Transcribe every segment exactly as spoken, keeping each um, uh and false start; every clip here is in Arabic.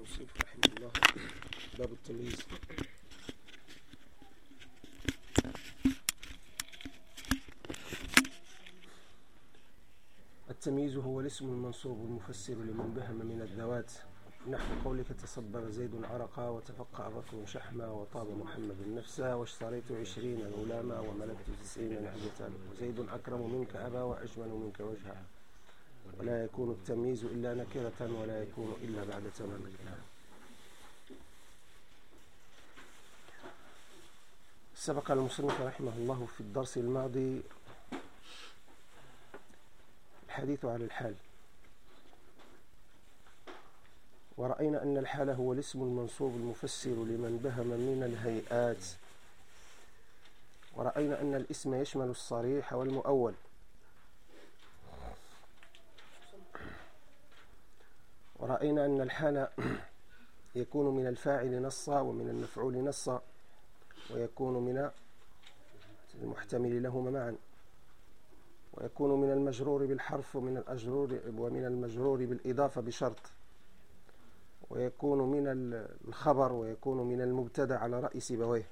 التوصيف رحمه الله. باب التمييز. التمييز هو الاسم المنصوب المفسر لمن بهم من الذوات، نحو قولك تصبر زيد عرقا وتفقع بكر شحما وطاب محمد نفسا واشتريت عشرين غلاما وملكت تسعين نعجة وزيد أكرم منك أبا وأجمل منك وجها. ولا يكون التمييز إلا نكرة ولا يكون إلا بعد تمام الكلام. سبق المصنف رحمه الله في الدرس الماضي الحديث عن الحال، ورأينا أن الحال هو الاسم المنصوب المفسر لمن بهم من الهيئات، ورأينا أن الاسم يشمل الصريح والمؤول، ورأينا أن الحال يكون من الفاعل نصا ومن المفعول نصا، ويكون من المحتمل لهما معا، ويكون من المجرور بالحرف ومن الأجرور ومن المجرور بالإضافة بشرط، ويكون من الخبر ويكون من المبتدأ على رأي سيبويه.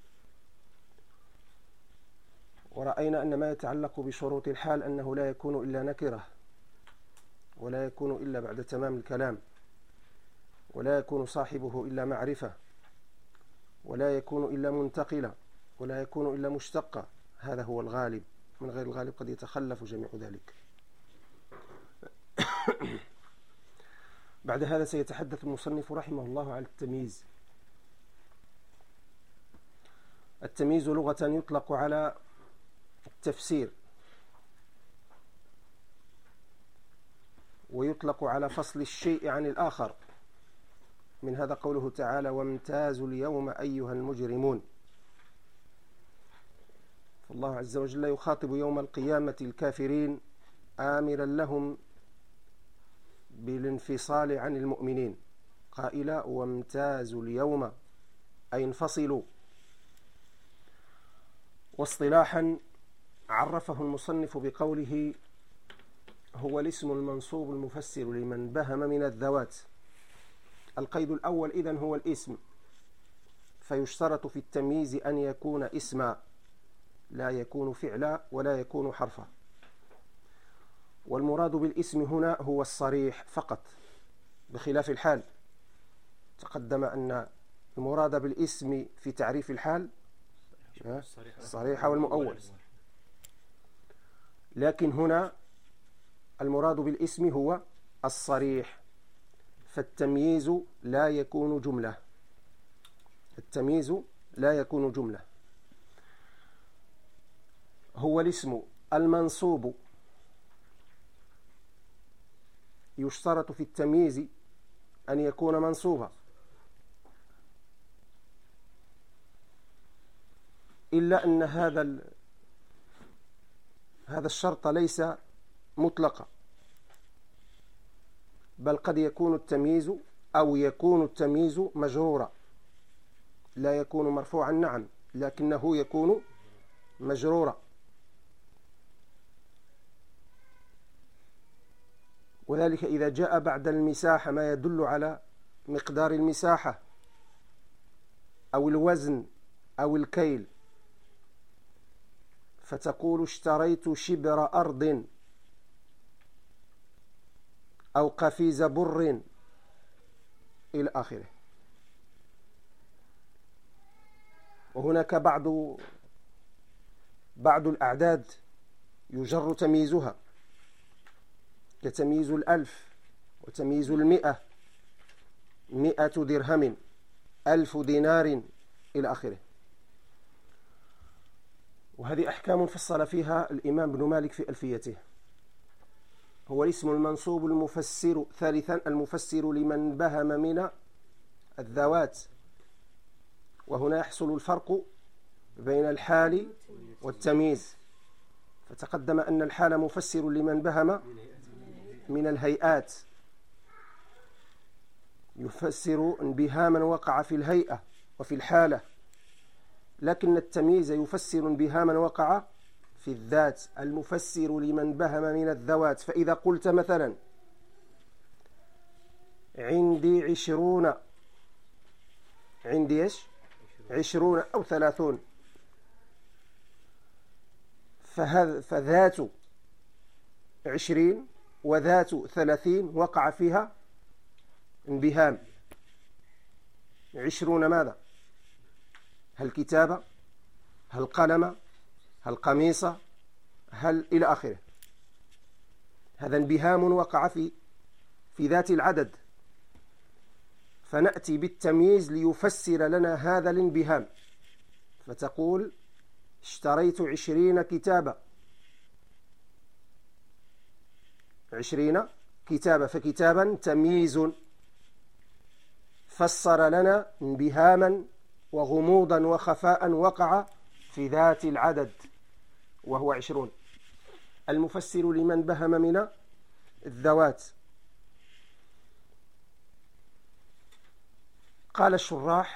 ورأينا أن ما يتعلق بشروط الحال أنه لا يكون إلا نكرة، ولا يكون إلا بعد تمام الكلام، ولا يكون صاحبه إلا معرفة، ولا يكون إلا منتقلة، ولا يكون إلا مشتقة. هذا هو الغالب، من غير الغالب قد يتخلف جميع ذلك. بعد هذا سيتحدث المصنف رحمه الله عن التمييز. التمييز لغة يطلق على التفسير، ويطلق على فصل الشيء عن الآخر، من هذا قوله تعالى وامتازوا اليوم أيها المجرمون. فالله عز وجل يخاطب يوم القيامة الكافرين آمرا لهم بالانفصال عن المؤمنين قائلا وامتازوا اليوم أي انفصلوا. واصطلاحا عرفه المصنف بقوله هو الاسم المنصوب المفسر لمن بهم من الذوات. القيد الأول إذن هو الاسم، فيشترط في التمييز أن يكون اسما، لا يكون فعلا ولا يكون حرفا. والمراد بالاسم هنا هو الصريح فقط، بخلاف الحال. تقدم أن المراد بالاسم في تعريف الحال الصريح والمؤول، لكن هنا المراد بالاسم هو الصريح، فالتمييز لا يكون جملة. التمييز لا يكون جملة. هو الاسم المنصوب، يشترط في التمييز أن يكون منصوبا، إلا أن هذا هذا الشرط ليس مطلقا، بل قد يكون التمييز أو يكون التمييز مجرورا، لا يكون مرفوعا نعم، لكنه يكون مجرورا. وذلك إذا جاء بعد المساحة ما يدل على مقدار المساحة أو الوزن أو الكيل، فتقول اشتريت شبر أرض أو قفيز بر إلى آخره. وهناك بعض بعض الأعداد يجر تمييزها، كتمييز الألف وتمييز المئة، مئة درهم، ألف دينار إلى آخره. وهذه أحكام فصل فيها الإمام ابن مالك في ألفيته. هو الاسم المنصوب المفسر. ثالثا المفسر لمن بهم من الذوات، وهنا يحصل الفرق بين الحال والتمييز. فتقدم أن الحال مفسر لمن بهم من الهيئات، يفسر انبهاما وقع في الهيئة وفي الحالة، لكن التمييز يفسر انبهاما وقع في الذات، المفسر لمن بهم من الذوات. فإذا قلت مثلا عندي عشرون، عندي إيش؟ عشرون أو ثلاثون. فذات عشرين وذات ثلاثين وقع فيها انبهام. عشرون ماذا؟ هل كتابة؟ هل قلم؟ هل قميصة؟ هل إلى آخره. هذا انبهام وقع في في ذات العدد، فنأتي بالتمييز ليفسر لنا هذا الانبهام، فتقول اشتريت عشرين كتابة، عشرين كتابة، فكتابا تمييز فسر لنا انبهاما وغموضا وخفاء وقع في ذات العدد وهو عشرون. المفسر لمن بهم من الذوات. قال الشراح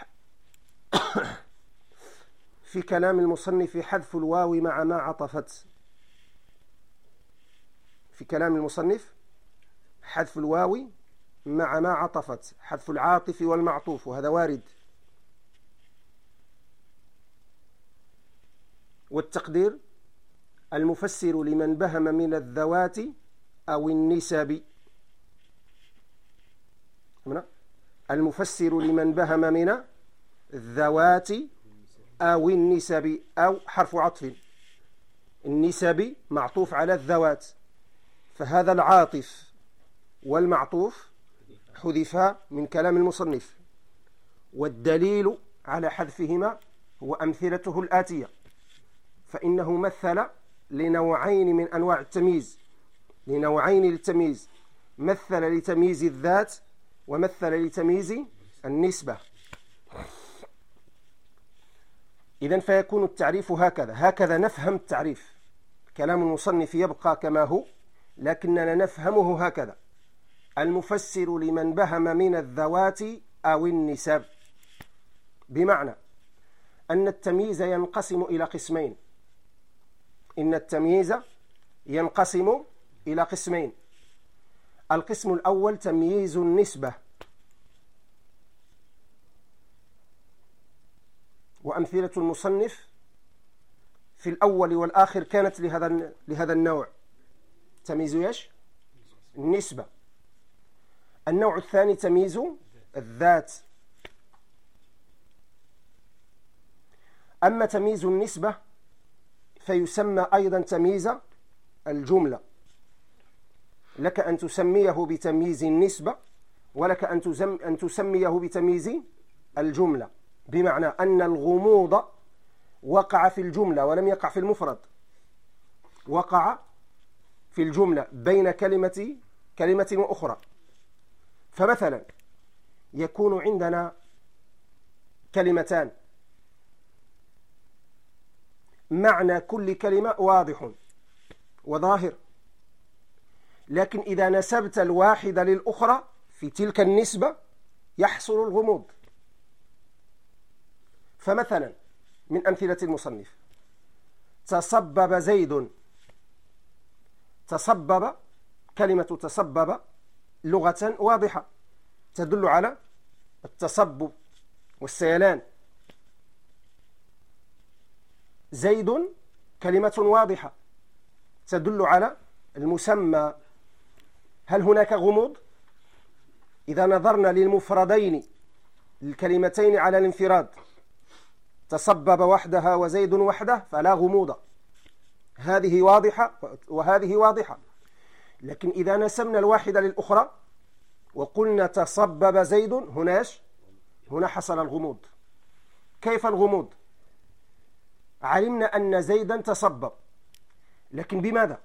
في كلام المصنف حذف الواو مع ما عطفت. في كلام المصنف حذف الواو مع ما عطفت، حذف العاطف والمعطوف، وهذا وارد. والتقدير المفسر لمن بهم من الذوات أو النسب. المفسر لمن بهم من الذوات أو النسب، أو حرف عطف، النسب معطوف على الذوات، فهذا العاطف والمعطوف حذفا من كلام المصنف. والدليل على حذفهما هو أمثلته الآتية، فإنه مثل لنوعين من أنواع التمييز، لنوعين للتمييز، مثل لتمييز الذات ومثل لتمييز النسبة. إذن فيكون التعريف هكذا، هكذا نفهم التعريف. كلام المصنف يبقى كما هو، لكننا نفهمه هكذا: المفسر لمن بهم من الذوات أو النسب، بمعنى أن التمييز ينقسم إلى قسمين. إن التمييز ينقسم إلى قسمين. القسم الأول تمييز النسبة، وأمثلة المصنف في الأول والآخر كانت لهذا لهذا النوع، تمييز ايش؟ النسبة. النوع الثاني تمييز الذات. أما تمييز النسبة فيسمى أيضا تمييز الجملة. لك أن تسميه بتمييز النسبة، ولك أن أن تسميه بتمييز الجملة، بمعنى أن الغموض وقع في الجملة ولم يقع في المفرد، وقع في الجملة بين كلمة كلمة وأخرى. فمثلا يكون عندنا كلمتان، معنى كل كلمة واضح وظاهر، لكن إذا نسبت الواحدة للأخرى في تلك النسبة يحصل الغموض. فمثلا من أمثلة المصنف: تسبب زيد. تسبب، كلمة تسبب لغة واضحة تدل على التسبب والسيلان. زيد كلمة واضحة تدل على المسمى. هل هناك غموض؟ إذا نظرنا للمفردين، الكلمتين على الانفراد، تسبب وحدها وزيد وحده، فلا غموض، هذه واضحة وهذه واضحة. لكن إذا نسبنا الواحدة للأخرى وقلنا تسبب زيد، هناش هنا حصل الغموض. كيف الغموض؟ علمنا أن زيدا تسبب، لكن بماذا؟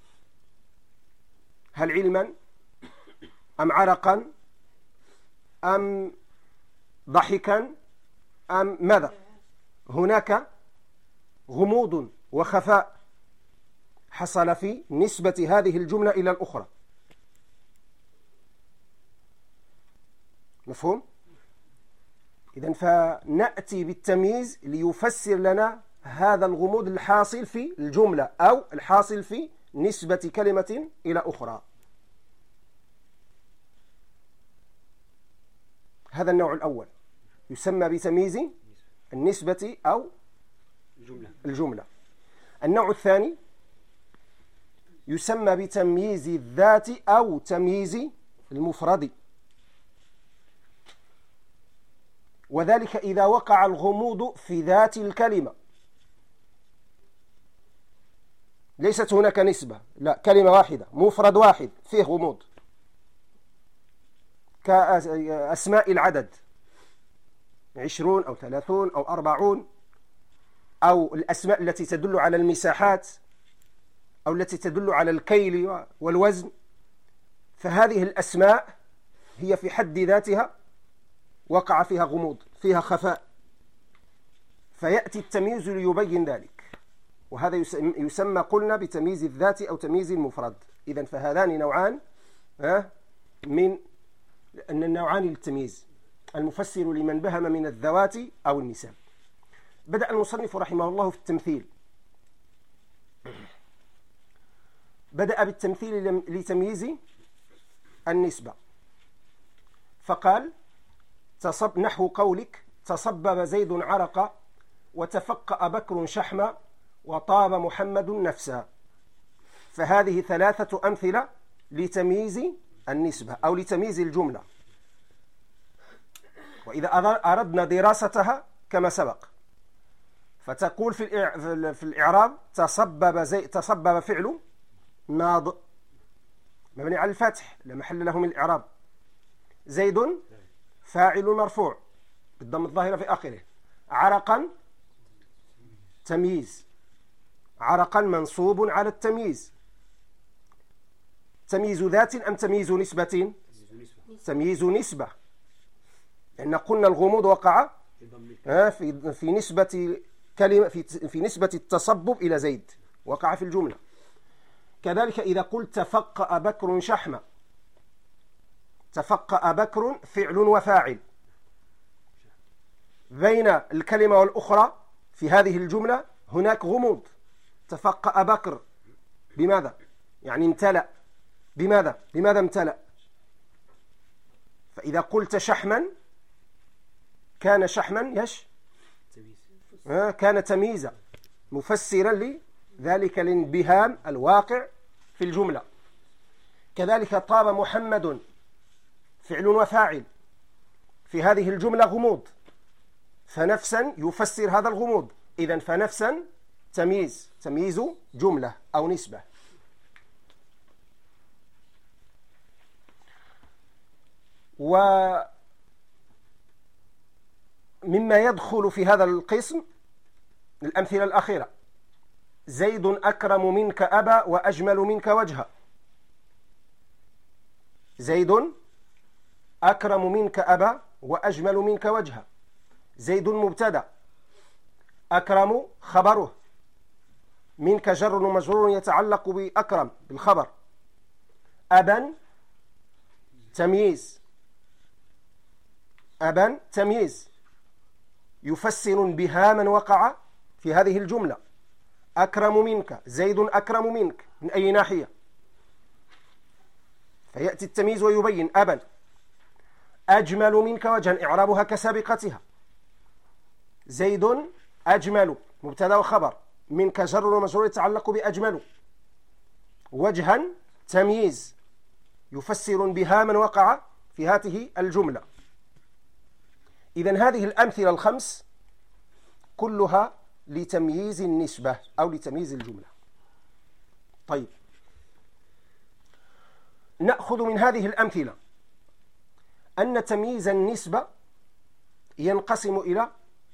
هل علما أم عرقا أم ضحكا أم ماذا؟ هناك غموض وخفاء حصل في نسبة هذه الجملة إلى الأخرى. مفهوم؟ إذن فنأتي بالتمييز ليفسر لنا هذا الغموض الحاصل في الجملة أو الحاصل في نسبة كلمة إلى أخرى. هذا النوع الأول يسمى بتمييز النسبة أو الجملة. الجملة. النوع الثاني يسمى بتمييز الذات أو تمييز المفرد، وذلك إذا وقع الغموض في ذات الكلمة، ليست هناك نسبة، لا، كلمة واحدة، مفرد واحد فيه غموض، كأسماء العدد عشرون أو ثلاثون أو أربعون، أو الأسماء التي تدل على المساحات أو التي تدل على الكيل والوزن، فهذه الأسماء هي في حد ذاتها وقع فيها غموض، فيها خفاء، فيأتي التمييز ليبين ذلك، وهذا يسمى قلنا بتمييز الذات أو تمييز المفرد. إذن فهذان نوعان من أن النوعان للتمييز، المفسر لمن بهم من الذوات أو النسب. بدأ المصنف رحمه الله في التمثيل، بدأ بالتمثيل لتمييز النسبة، فقال تصب نحو قولك تصبب زيد عرقا وتفقأ بكر شحما وطاب محمد نفسا. فهذه ثلاثة أمثلة لتمييز النسبة أو لتمييز الجملة، وإذا أردنا دراستها كما سبق فتقول في الإعراب تصبب زي تصبب فعل ماض مبني على الفتح لا محل له من الإعراب، زيد فاعل مرفوع بالضم الظاهرة في آخره، عرقا تمييز، عرقا منصوب على التمييز. تمييز ذات أم تمييز نسبة؟ تمييز نسبة، لأن قلنا الغموض وقع في في نسبة كلمة في في نسبة التصبب إلى زيد، وقع في الجملة. كذلك إذا قلت تفقأ بكر شحما، تفقأ بكر فعل وفاعل، بين الكلمة والأخرى في هذه الجملة هناك غموض. تفقأ بكر بماذا؟ يعني امتلأ، بماذا؟ بماذا امتلأ؟ فإذا قلت شحما كان شحما يش آه كان تمييزا مفسرا لذلك الانبهام الواقع في الجملة. كذلك طاب محمد فعل وفاعل، في هذه الجملة غموض، فنفسا يفسر هذا الغموض، إذن فنفسا تمييز، تمييز جملة أو نسبة. ومما يدخل في هذا القسم الأمثلة الأخيرة، زيد أكرم منك أبا وأجمل منك وجها. زيد أكرم منك أبا وأجمل منك وجها. زيد مبتدأ، أكرم خبره، منك جر ومجرور يتعلق بأكرم بالخبر، أبا تمييز، أبا تمييز يفسر بها من وقع في هذه الجملة. أكرم منك، زيد أكرم منك من أي ناحية؟ فيأتي التمييز ويبين أبا. أجمل منك وجها إعرابها كسابقتها، زيد أجمل مبتدا وخبر، منك جر ومجرور يتعلق بأجمل، وجها تمييز يفسر بها من وقع في هذه الجملة. إذن هذه الأمثلة الخمس كلها لتمييز النسبة أو لتمييز الجملة. طيب، نأخذ من هذه الأمثلة أن تمييز النسبة ينقسم إلى،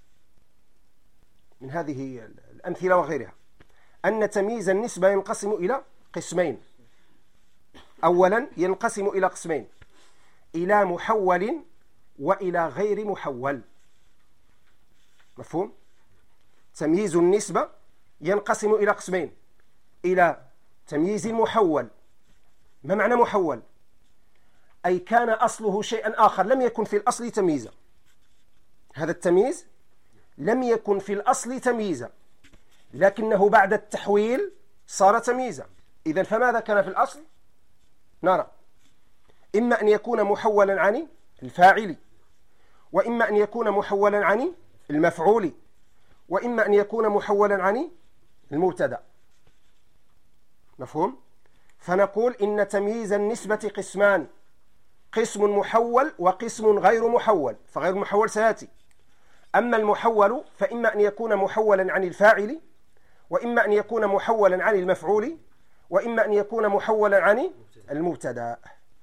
من هذه الأمثلة وغيرها، أن تمييز النسبة ينقسم إلى قسمين. أولا ينقسم إلى قسمين، إلى محول وإلى غير محول. مفهوم؟ تمييز النسبة ينقسم إلى قسمين، إلى تمييز محول. ما معنى محول؟ أي كان أصله شيئا آخر، لم يكن في الأصل تمييزا. هذا التمييز لم يكن في الأصل تمييزا، لكنه بعد التحويل صار تمييزا. إذن فماذا كان في الأصل؟ نرى إما أن يكون محولا عن الفاعل، وإما أن يكون محولا عن المفعول، وإما أن يكون محولا عن المبتدأ. مفهوم؟ فنقول إن تمييز النسبة قسمان: قسم محول وقسم غير محول، فغير محول سيأتي. أما المحول فإما أن يكون محولا عن الفاعل، وإما أن يكون محولا عن المفعول، وإما أن يكون محولا عن المبتدأ.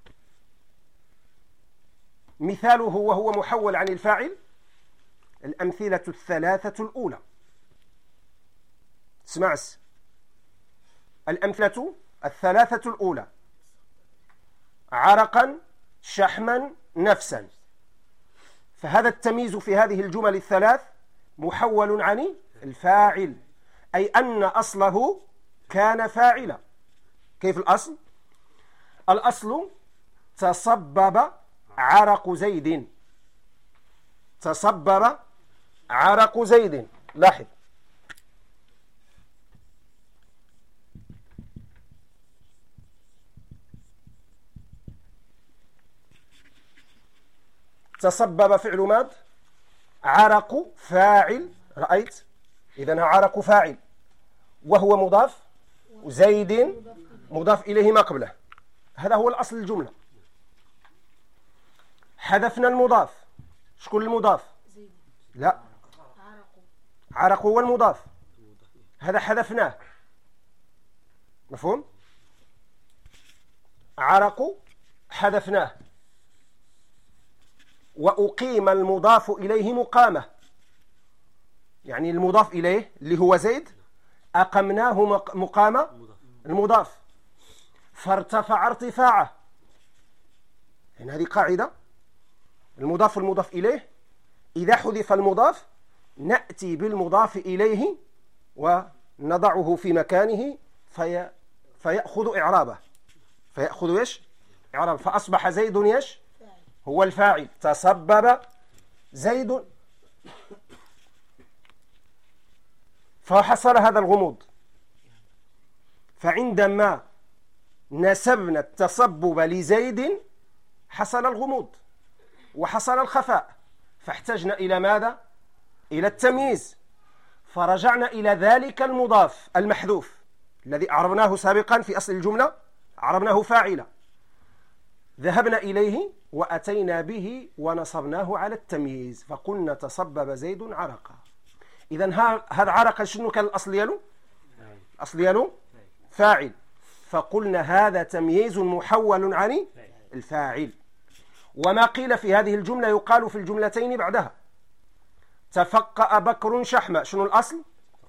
مثاله وهو محول عن الفاعل الأمثلة الثلاثة الأولى. اسمع الأمثلة الثلاثة الأولى: عرقا، شحما، نفسا. فهذا التمييز في هذه الجمل الثلاث محول عن الفاعل، أي أن أصله كان فاعلا. كيف الأصل؟ الأصل تصبب عرق زيد. تصبب عرق زيد. لاحظ، تصبب فعل ماض، عرق فاعل. رأيت؟ إذن عرق فاعل وهو مضاف، زيد مضاف إليه ما قبله. هذا هو الأصل الجملة. حذفنا المضاف. شكون المضاف؟ لا، عرق هو المضاف، هذا حذفناه. مفهوم؟ عرق حذفناه، وأقيم المضاف إليه مقامة، يعني المضاف إليه اللي هو زيد أقمناه مقام المضاف، فارتفع ارتفاعه. يعني هذه قاعدة: المضاف والمضاف إليه إذا حذف المضاف نأتي بالمضاف إليه ونضعه في مكانه في فيأخذ إعرابه. فيأخذ إيش؟ إعرابه. فأصبح زيد إيش؟ هو الفاعل. تسبب زيد. فحصل هذا الغموض. فعندما نسبنا التسبب لزيد حصل الغموض وحصل الخفاء، فاحتجنا إلى ماذا؟ إلى التمييز. فرجعنا إلى ذلك المضاف المحذوف الذي عرفناه سابقا في أصل الجملة، عرفناه فاعلا، ذهبنا إليه وأتينا به ونصبناه على التمييز، فقلنا تسبب زيد عرقا. إذن هذا عرقا شنو كان الأصل ديالو؟ الأصل ديالو فاعل، فقلنا هذا تمييز محول عن الفاعل. وما قيل في هذه الجملة يقال في الجملتين بعدها: تفقأ بكر شحم. شنو الأصل؟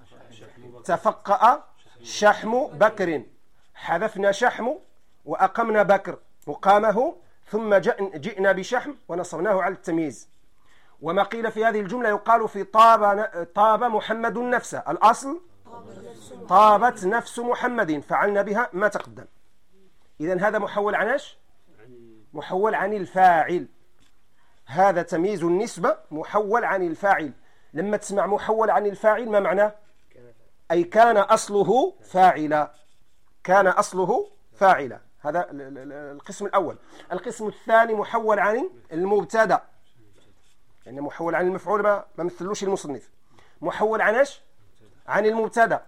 تفقأ شحم بكر، حذفنا شحم وأقمنا بكر مقامه، ثم جئنا بشحم ونصبناه على التمييز. وما قيل في هذه الجملة يقال في طاب طاب محمد نفسه. الأصل طابت نفس محمد، فعلنا بها ما تقدم. إذن هذا محول عن ايش؟ محول عن الفاعل. هذا تمييز النسبة محول عن الفاعل. لما تسمع محول عن الفاعل ما معناه؟ أي كان أصله فاعلا، كان أصله فاعلا. هذا القسم الأول. القسم الثاني محول عن المبتدا، يعني محول عن المفعول ما ما مثلوش المصنف. محول عن ايش؟ عن المبتدا.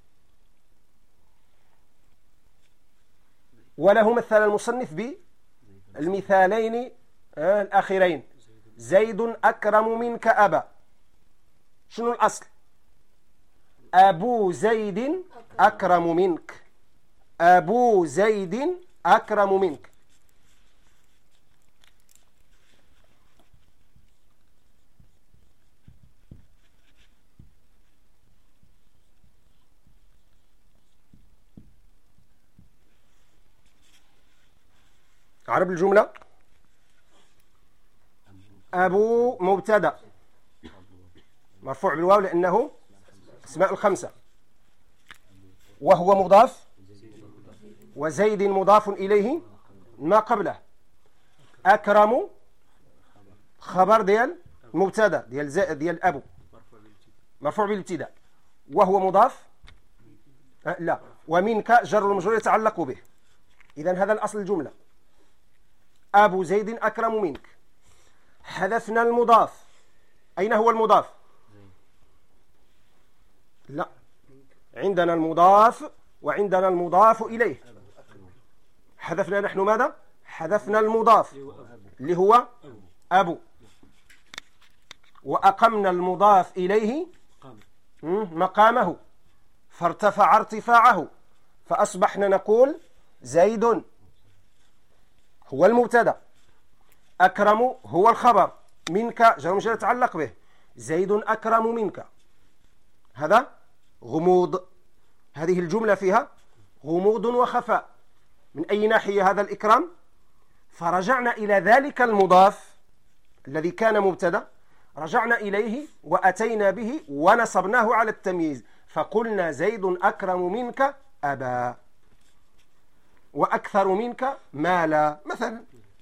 وله مثل المصنف بالمثالين الأخيرين: زيد أكرم منك أبا. شنو الأصل؟ أبو زيد أكرم منك. أبو زيد أكرم منك. عرب الجملة: أبو مبتدأ مرفوع بالواو لأنه اسماء الخمسة، وهو مضاف، وزيد مضاف إليه ما قبله. أكرم خبر ديال مبتدأ ديال زائد ديال أبو مرفوع بالابتداء، وهو مضاف أه لا ومنك جر المجرور يتعلق به. إذن هذا الأصل الجملة: أبو زيد أكرم منك. حذفنا المضاف. أين هو المضاف؟ لا، عندنا المضاف وعندنا المضاف إليه. حذفنا نحن ماذا؟ حذفنا المضاف اللي هو أبو، وأقمنا المضاف إليه مقامه فارتفع ارتفاعه، فأصبحنا نقول زيد هو المبتدأ، أكرم هو الخبر، منك جار ومجرور يتعلق به، زيد أكرم منك. هذا غموض، هذه الجملة فيها غموض وخفاء. من أي ناحية هذا الإكرام؟ فرجعنا إلى ذلك المضاف الذي كان مبتدأ، رجعنا إليه وأتينا به ونصبناه على التمييز، فقلنا زيد أكرم منك أبا، وأكثر منك مالا مثلا.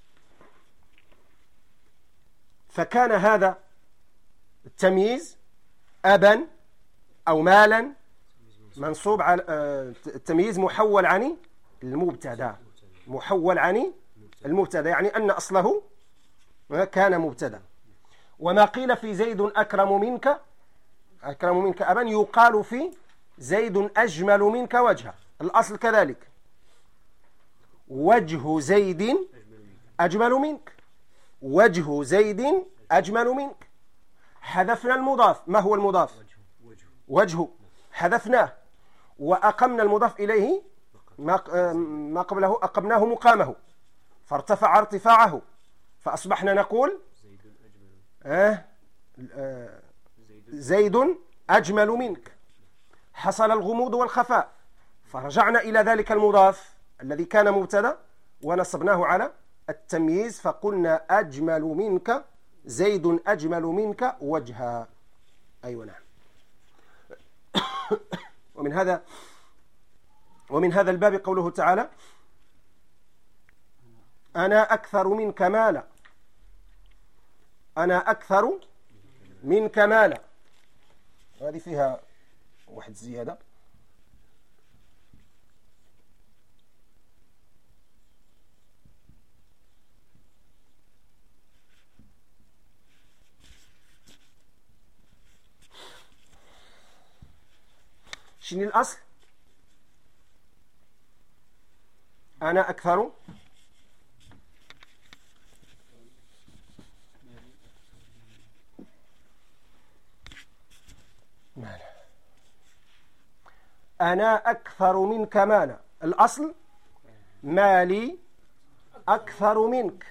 فكان هذا التمييز أبا أو مالا منصوب على التمييز محول عن المبتدا، محول عن المبتدا، يعني أن أصله كان مبتدا. وما قيل في زيد أكرم منك أكرم منك أبا يقال في زيد أجمل منك وجها. الأصل كذلك، وجه زيد أجمل منك، وجه زيد أجمل منك. حذفنا المضاف. ما هو المضاف؟ وجه، حذفناه وأقمنا المضاف إليه ما قبله، أقمناه مقامه فارتفع ارتفاعه، فأصبحنا نقول آه آه زيد أجمل منك. حصل الغموض والخفاء، فرجعنا إلى ذلك المضاف الذي كان مبتدا ونصبناه على التمييز، فقلنا أجمل منك، زيد أجمل منك وجها. أيوة نعم. ومن هذا ومن هذا الباب قوله تعالى أنا أكثر منك مالا، أنا أكثر منك مالا. هذه فيها واحد زيادة، شنو الأصل؟ أنا أكثر مالا، أنا أكثر منك مالا. الأصل مالي أكثر منك،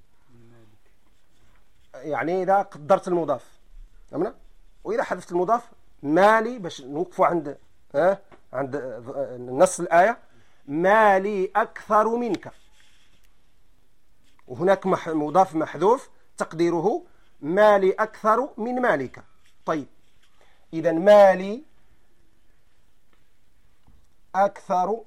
يعني إذا قدرت المضاف أمنا، وإذا حذفت المضاف مالي باش نوقفوا عند ها عند نص الآية، مالي أكثر منك، وهناك مضاف محذوف تقديره مالي أكثر من مالك. طيب، إذا مالي أكثر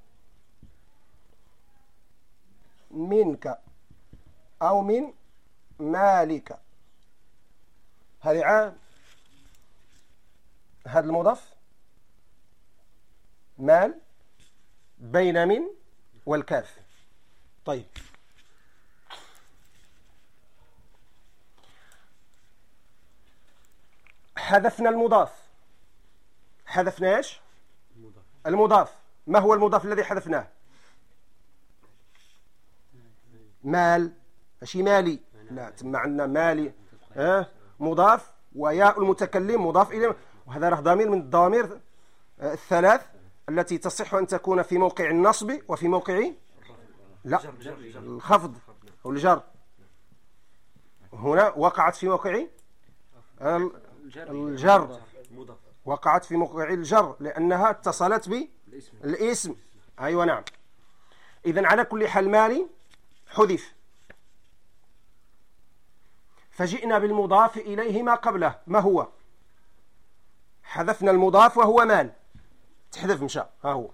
منك أو من مالك، هذه عام. هذا المضاف مال بين من والكاف. طيب، حذفنا المضاف. حذفنا ايش؟ المضاف. ما هو المضاف الذي حذفناه؟ مال، ماشي مالي، لا، تم عندنا مالي ها مضاف وياء المتكلم مضاف إليه، وهذا راه ضمير من الضمائر الثلاث التي تصح أن تكون في موقع النصب وفي موقع لا الخفض أو الجر. هنا وقعت في موقع الجر، وقعت في موقع الجر لأنها اتصلت بالاسم. أيوة نعم. إذن على كل حال مالي حذف، فجئنا بالمضاف إليه ما قبله. ما هو؟ حذفنا المضاف وهو مال، تحذف مشى، ها هو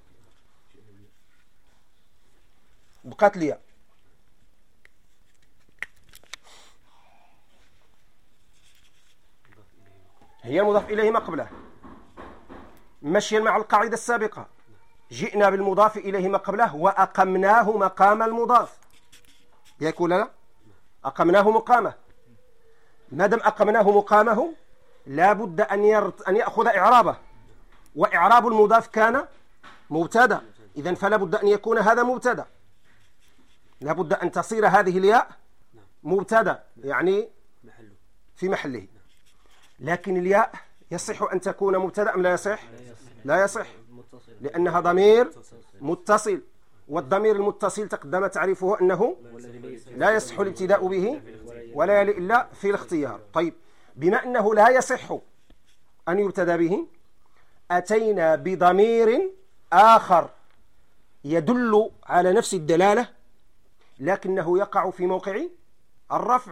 بقات لي هي المضاف إليه ما قبله، مشيا مع القاعدة السابقة. جئنا بالمضاف إليه ما قبله وأقمناه مقام المضاف، يكون لا أقمناه مقامه. ما دام أقمناه مقامه لا بد أن, يرت... أن يأخذ إعرابه، وإعراب المضاف كان مبتدا، إذن فلا بد أن يكون هذا مبتدا، لا بد أن تصير هذه الياء مبتدا يعني في محله. لكن الياء يصح أن تكون مبتدا أم لا يصح؟ لا يصح، لأنها ضمير متصل، والضمير المتصل تقدم تعريفه أنه لا يصح الابتداء به ولا يلي إلا في الاختيار. طيب، بما أنه لا يصح أن يبتدى به أتينا بضمير آخر يدل على نفس الدلالة لكنه يقع في موقع الرفع،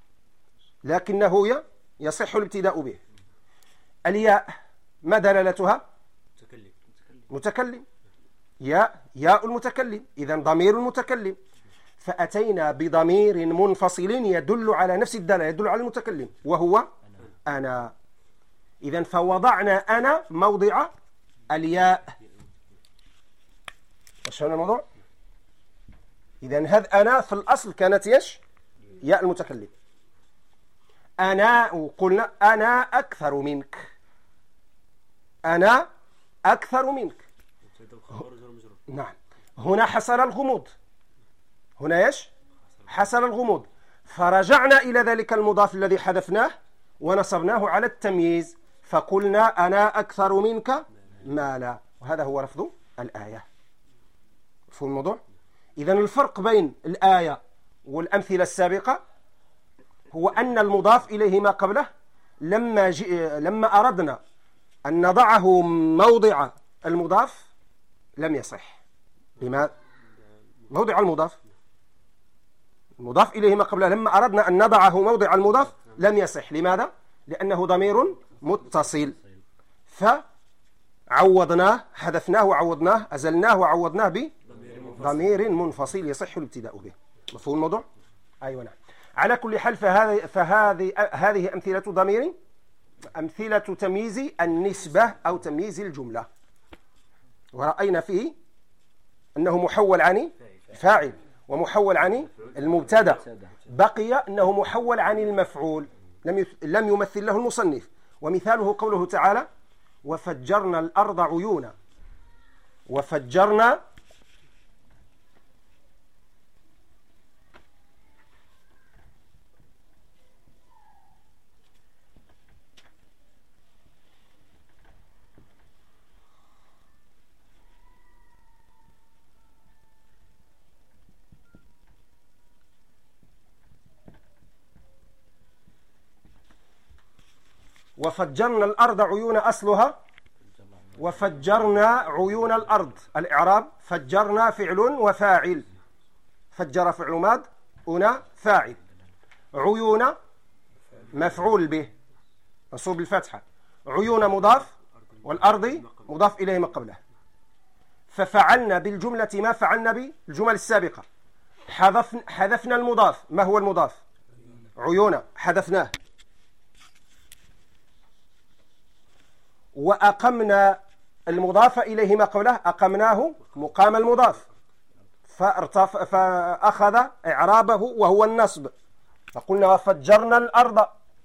لكنه يصح الابتداء به. الياء ما دلالتها؟ متكلم، ياء ياء المتكلم، إذن ضمير المتكلم، فأتينا بضمير منفصل يدل على نفس الدلالة، يدل على المتكلم وهو أنا. إذن فوضعنا أنا موضع الياء. وشون الموضوع؟ إذن هذا أنا في الأصل كانت يش ياء المتكلم. أنا وقلنا أنا أكثر منك، أنا أكثر منك. نعم، هنا حصل الغموض، هنا يش حصل الغموض، فرجعنا إلى ذلك المضاف الذي حذفناه ونصبناه على التمييز، فقلنا أنا أكثر منك مالا، وهذا هو لفظ الآية. فهم الموضوع؟ إذن الفرق بين الآية والأمثلة السابقة هو أن المضاف إليه ما قبله لما, جي... لما أردنا أن نضعه موضع المضاف لم يصح. لماذا؟ موضع المضاف، المضاف إليه ما قبله لما أردنا أن نضعه موضع المضاف لم يصح. لماذا؟ لأنه ضمير متصل، فعوضناه، حذفناه وعوضناه، أزلناه وعوضناه بضمير منفصل يصح الابتداء به. مفهوم الموضوع؟ أيوة نعم. على كل حال فهذه فهذه هذه أمثلة ضمير، أمثلة تمييز النسبة أو تمييز الجملة، ورأينا فيه أنه محول عن فاعل ومحول عن المبتدا، بقي أنه محول عن المفعول لم لم يمثل له المصنف. ومثاله قوله تعالى وفجرنا الأرض عيونا. وفجرنا وفجرنا الأرض عيون أصلها وفجرنا عيون الأرض. الإعراب فجرنا فعل وفاعل، فجر فعل ماض، هنا فاعل، عيون مفعول به منصوب بالفتحة، عيون مضاف، والأرض مضاف إليه ما قبله. ففعلنا بالجملة ما فعلنا بالجمل السابقة، حذفنا, حذفنا المضاف. ما هو المضاف؟ عيون، حذفناه. وأقمنا المضاف إليه ما قبله، أقمناه مقام المضاف، فارتف... فأخذ إعرابه وهو النصب، فقلنا وفجرنا الأرض،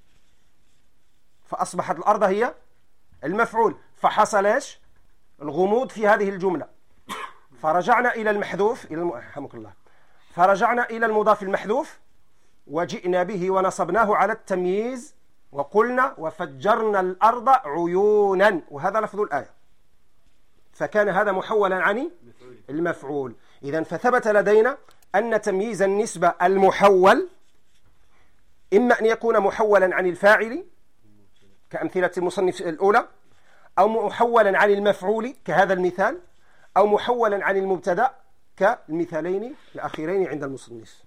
فأصبحت الأرض هي المفعول، فحصل إيش؟ الغموض في هذه الجملة. فرجعنا إلى المحذوف، إلى الم... حمك الله فرجعنا إلى المضاف المحذوف وجئنا به ونصبناه على التمييز، وقلنا وفجرنا الأرض عيونا، وهذا لفظ الآية، فكان هذا محولا عن المفعول. إذن فثبت لدينا أن تمييز النسبة المحول إما أن يكون محولا عن الفاعل كأمثلة المصنف الأولى، أو محولا عن المفعول كهذا المثال، أو محولا عن المبتدأ كالمثالين الأخيرين عند المصنف.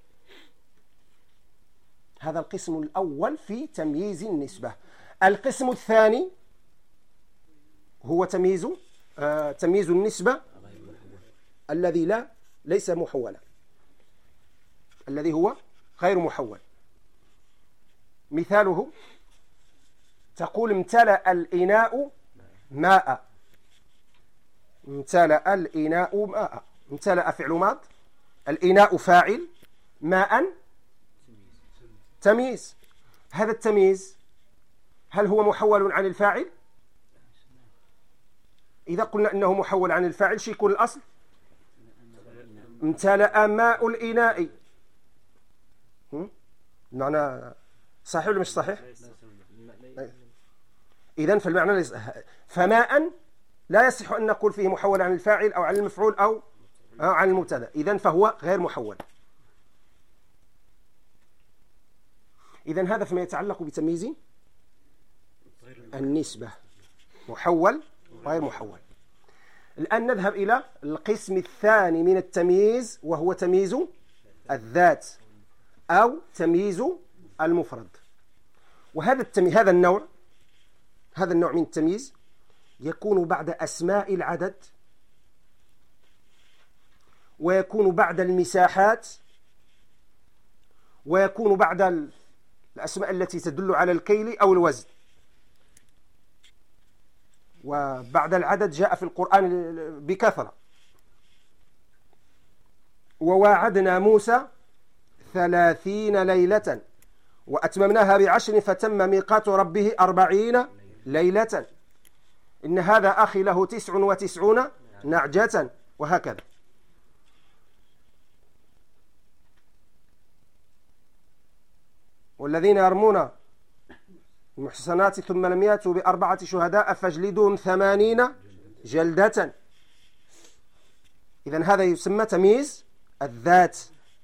هذا القسم الأول في تمييز النسبة. القسم الثاني هو تمييز آه تمييز النسبة الذي لا ليس محولا، الذي هو غير محول. مثاله تقول امتلأ الإناء ماء، امتلأ الإناء ماء، امتلأ فعل ماض، الإناء فاعل، ماء تمييز. هذا التمييز هل هو محول عن الفاعل؟ إذا قلنا أنه محول عن الفاعل شو يكون الأصل؟ امتلأ ماء الإناء. المعنى صحيح ولا مش صحيح؟ إذن فالمعنى ليس. فماء لا يصح أن نقول فيه محول عن الفاعل أو عن المفعول أو عن المبتدا، إذن فهو غير محول. إذن هذا فيما يتعلق بتمييز النسبة، محول غير محول. الآن نذهب إلى القسم الثاني من التمييز، وهو تمييز الذات أو تمييز المفرد. وهذا التمييز هذا النوع هذا النوع من التمييز يكون بعد أسماء العدد، ويكون بعد المساحات، ويكون بعد الأسماء التي تدل على الكيل أو الوزن. وبعد العدد جاء في القرآن بكثرة. وواعدنا موسى ثلاثين ليلة وأتممناها بعشر فتم ميقات ربه أربعين ليلة إن هذا أخي له تسع وتسعون نعجة، وهكذا. والذين يرمون المحصنات ثم لم يأتوا بأربعة شهداء فاجلدوهم ثمانين جلدة. إذن هذا يسمى تمييز الذات،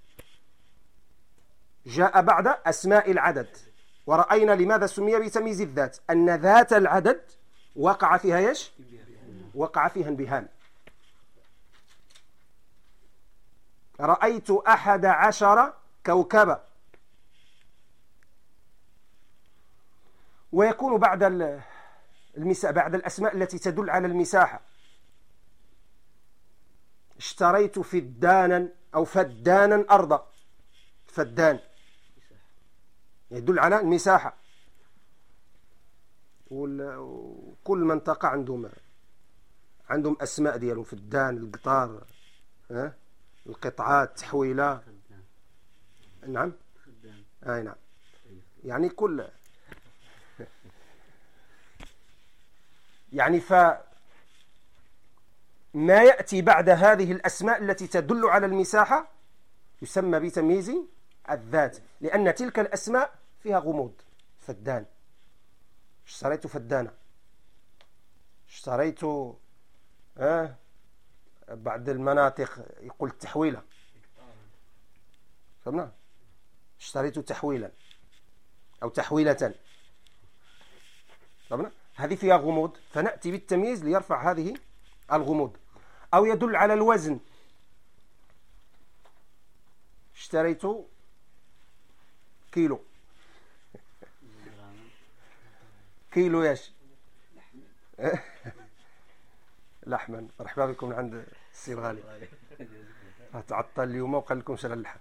جاء بعد أسماء العدد. ورأينا لماذا سمي بتمييز الذات، أن ذات العدد وقع فيها يش وقع فيها انبهام. رأيت أحد عشر كوكبا. ويكون بعد المسا... بعد الأسماء التي تدل على المساحة. اشتريت فدانا أو فدانا أرضا. فدان يدل على المساحة. وكل منطقة عندهم عندهم أسماء ديالهم، فدان، القطار، ها؟ القطعات، التحويلة. نعم أي نعم، يعني كل يعني فما يأتي بعد هذه الأسماء التي تدل على المساحة يسمى بتمييز الذات، لأن تلك الأسماء فيها غموض. فدان، اشتريت فدانة، اشتريت آه بعد المناطق يقول التحويلة، فهمنا؟ اشتريت تحويلا أو تحويلة، فهمنا؟ هذه فيها غموض، فنأتي بالتمييز ليرفع هذه الغموض. أو يدل على الوزن، اشتريت كيلو كيلو ياش لحما. مرحبا بكم من عند السي الغالي، تعطل اليوم وقال لكم شرى اللحم.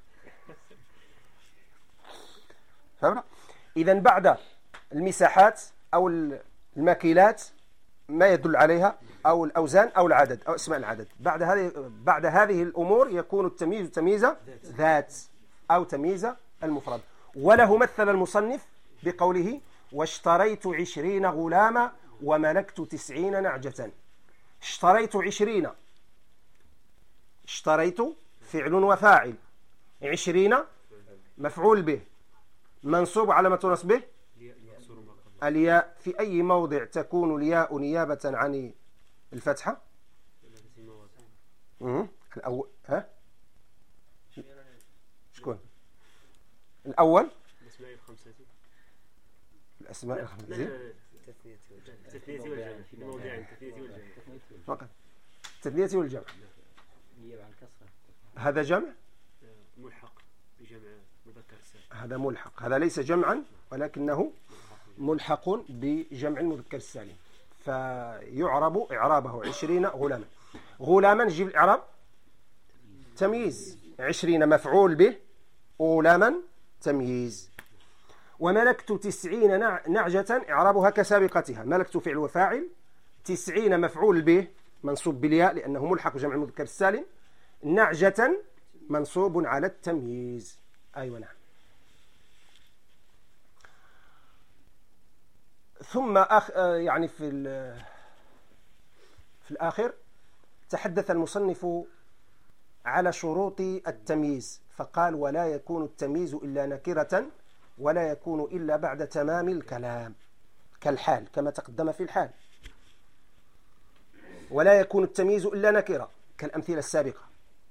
فهمنا؟ إذن بعد المساحات أو الماكيلات ما يدل عليها، أو الأوزان أو العدد أو اسماء العدد، بعد هذه بعد هذه الأمور يكون التمييز تمييز ذات أو تمييز المفرد. وله مثل المصنف بقوله: واشتريت عشرين غلاما وملكت تسعين نعجة. اشتريت عشرين، اشتريت فعل وفاعل، عشرين مفعول به منصوب على ما تنصبه الياء. في أي موضع تكون الياء نيابة عن الفتحة؟ الأول ها شكون الأول؟ الأسماء الخمسة. الأسماء الخمسة التثنية والجمع في موضعين، التثنية والجمع فقط. التثنية والجمع هذا جمع ملحق بجمع مذكر السالم. هذا ملحق، هذا ليس جمعا ولكنه ملحق بجمع المذكر السالم، فيعرب إعرابه عشرين غلاما. غلاما نجيب الإعراب تمييز، عشرين مفعول به، غلاما تمييز. وملكت تسعين نعجة إعرابها كسابقتها، ملكت فعل وفاعل، تسعين مفعول به منصوب بالياء لأنه ملحق بجمع المذكر السالم، نعجة منصوب على التمييز. أيوة نعم. ثم أخ يعني في في الآخر تحدث المصنف على شروط التمييز فقال ولا يكون التمييز إلا نكرة ولا يكون إلا بعد تمام الكلام كالحال كما تقدم في الحال. ولا يكون التمييز إلا نكرة كالأمثلة السابقة،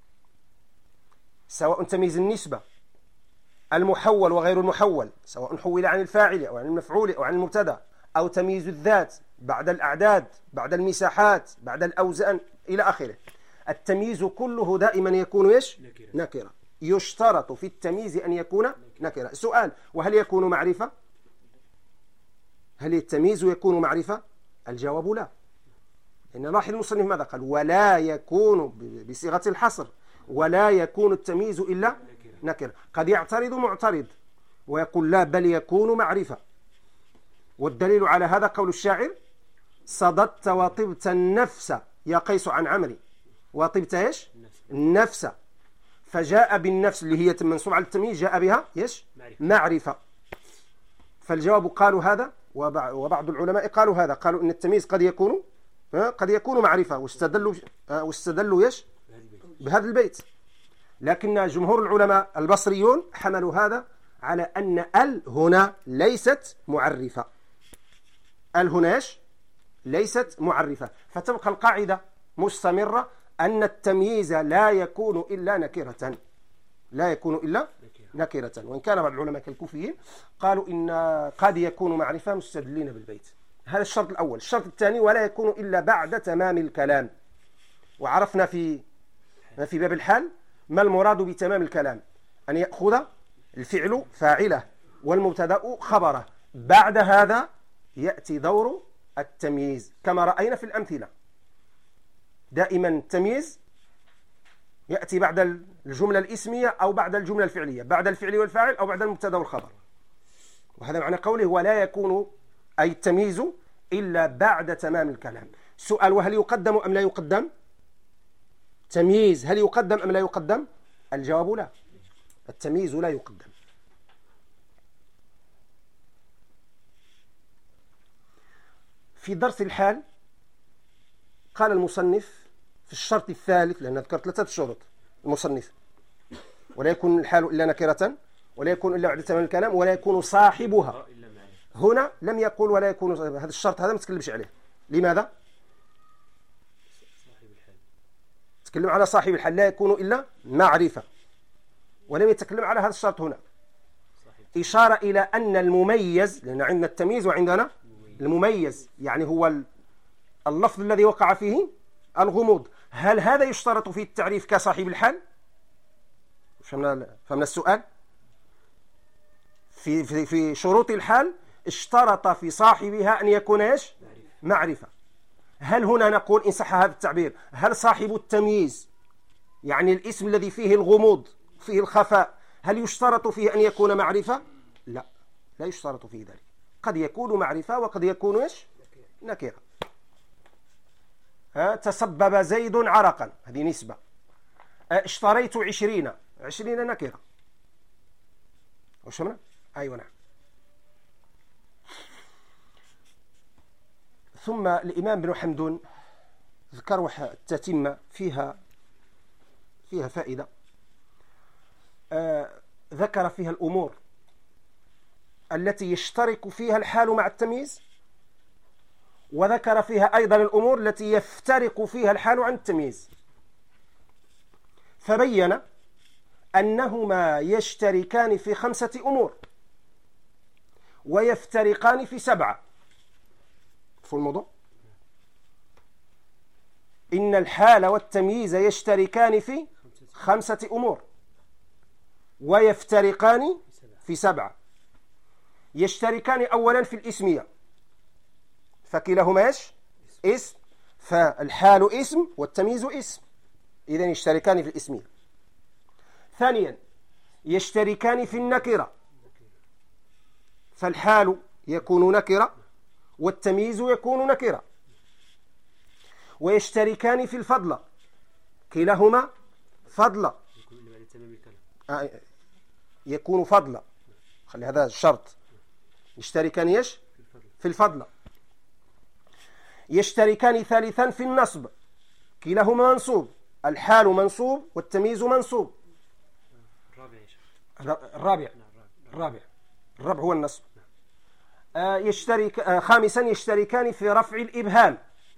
سواء تمييز النسبة المحول وغير المحول، سواء حول عن الفاعل أو عن المفعول أو عن المبتدا، أو تمييز الذات بعد الأعداد بعد المساحات بعد الأوزان إلى آخره. التمييز كله دائما يكون إيش؟ نكرة. يشترط في التمييز أن يكون نكرة. سؤال: وهل يكون معرفة؟ هل التمييز يكون معرفة؟ الجواب لا. إن لاحظ المصنف ماذا قال؟ ولا يكون بصيغة الحصر، ولا يكون التمييز إلا نكرة. قد يعترض معترض ويقول لا بل يكون معرفة، والدليل على هذا قول الشاعر: صددت وطبت النفس يا قيس عن عمري. وطبت ايش؟ النفس، فجاء بالنفس اللي هي منصوب على التمييز جاء بها ايش؟ معرفة. فالجواب قالوا هذا، وبعض العلماء قالوا هذا، قالوا ان التمييز قد يكون قد يكون معرفة، واستدلوا واستدلوا ايش؟ بهذا البيت. لكن جمهور العلماء البصريون حملوا هذا على أن ال هنا ليست معرفة. ال هنا ايش؟ ليست معرفة. فتبقى القاعدة مستمرة أن التمييز لا يكون إلا نكرة، لا يكون إلا نكرة. وإن كان بعض العلماء كالكوفيين قالوا إن قد يكون معرفة مستدلين بالبيت. هذا الشرط الأول. الشرط الثاني: ولا يكون إلا بعد تمام الكلام. وعرفنا في في باب الحال ما المراد بتمام الكلام: أن يأخذ الفعل فاعله والمبتدأ خبره. بعد هذا يأتي دور التمييز كما رأينا في الأمثلة. دائما التمييز يأتي بعد الجملة الإسمية أو بعد الجملة الفعلية، بعد الفعل والفاعل أو بعد المبتدأ والخبر. وهذا معنى قوله ولا يكون أي التمييز إلا بعد تمام الكلام. سؤال: وهل يقدم أم لا يقدم؟ تمييز هل يقدم أم لا يقدم؟ الجواب لا، التمييز لا يقدم. في درس الحال قال المصنف في الشرط الثالث، لأن ذكرت ثلاثة شروط المصنف: ولا يكون الحال إلا نكرة، ولا يكون إلا بعد تمام الكلام، ولا يكون صاحبها. هنا لم يقول ولا يكون هذا الشرط، هذا ما تكلمش عليه. لماذا؟ تكلم على صاحب الحال لا يكون إلا معرفة، ولم يتكلم على هذا الشرط هنا. إشارة إلى أن المميز، لأن عندنا التمييز وعندنا المميز، يعني هو اللفظ الذي وقع فيه الغموض. هل هذا يشترط في التعريف كصاحب الحال؟ فهمنا فهمنا السؤال. في في في شروط الحال اشترط في صاحبها أن يكون ايش؟ معرفة. هل هنا نقول إن صح هذا التعبير هل صاحب التمييز يعني الاسم الذي فيه الغموض فيه الخفاء هل يشترط فيه أن يكون معرفة؟ لا، لا يشترط فيه ذلك. قد يكون معرفة وقد يكون ايش؟ نكرة. ها تسبب زيد عرقا، هذه نسبة. اشتريت عشرين، عشرين نكرة. وشمنا؟ أيوة نعم. ثم الإمام بن حمدون ذكر التتمة فيها فيها فائدة. آه ذكر فيها الأمور التي يشترك فيها الحال مع التمييز، وذكر فيها أيضا الأمور التي يفترق فيها الحال عن التمييز. فبين أنهما يشتركان في خمسة أمور ويفترقان في سبعة. في الموضوع إن الحال والتمييز يشتركان في خمسة أمور ويفترقان في سبعة. يشتركان أولا في الاسمية، فكلاهما ايش؟ اسم. فالحال اسم والتمييز اسم، إذن يشتركان في الاسمية. ثانيا يشتركان في النكرة، فالحال يكون نكرة والتمييز يكون نكرة. ويشتركان في الفضل، كلاهما فضل، يكون فضل. خلي هذا الشرط. يشتركان ايش؟ في الفضل. يشتركان ثالثا في النصب، كلاهما منصوب، الحال منصوب والتمييز منصوب. الرابع الرابع الرابع هو النصب. آه يشترك آه خامسا يشتركان في رفع الإبهام،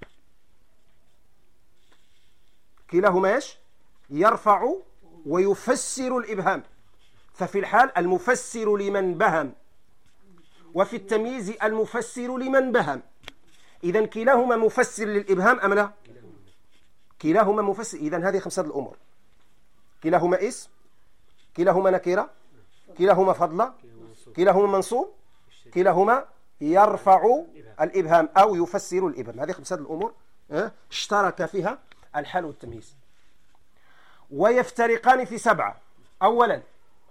كلاهما ايش؟ يرفع ويفسر الإبهام. ففي الحال المفسر لمن بهم، وفي التمييز المفسر لمن بهم. إذن كلاهما مفسر للإبهام أم لا؟ كلاهما مفسر. إذن هذه خمسة الأمور: كلاهما اسم، كلاهما نكرة، كلاهما فضلة، كلاهما منصوب، كلاهما يرفع الإبهام أو يفسر الإبهام. هذه خمسة الأمور اشترك فيها الحال والتمييز. ويفترقان في سبعة. أولا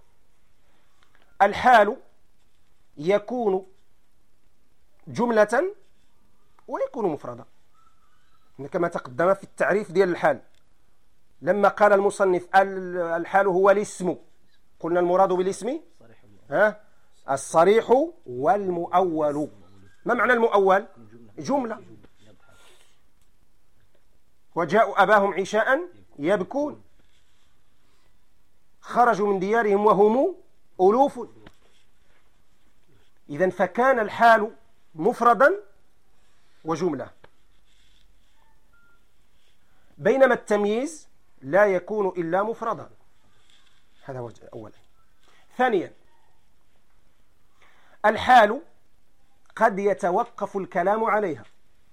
الحال يكون جملة ويكون مفردة، كما تقدم في التعريف ديال الحال. لما قال المصنف الحال هو الاسم، قلنا المراد بالاسم ها الصريح والمؤول. ما معنى المؤول؟ جملة. وجاءوا أباهم عشاء يبكون، خرجوا من ديارهم وهم ألوف. إذن فكان الحال مفردا وجملة. بينما التمييز لا يكون إلا مفردا. هذا هو أولا. ثانيا الحال قد يتوقف الكلام عليها.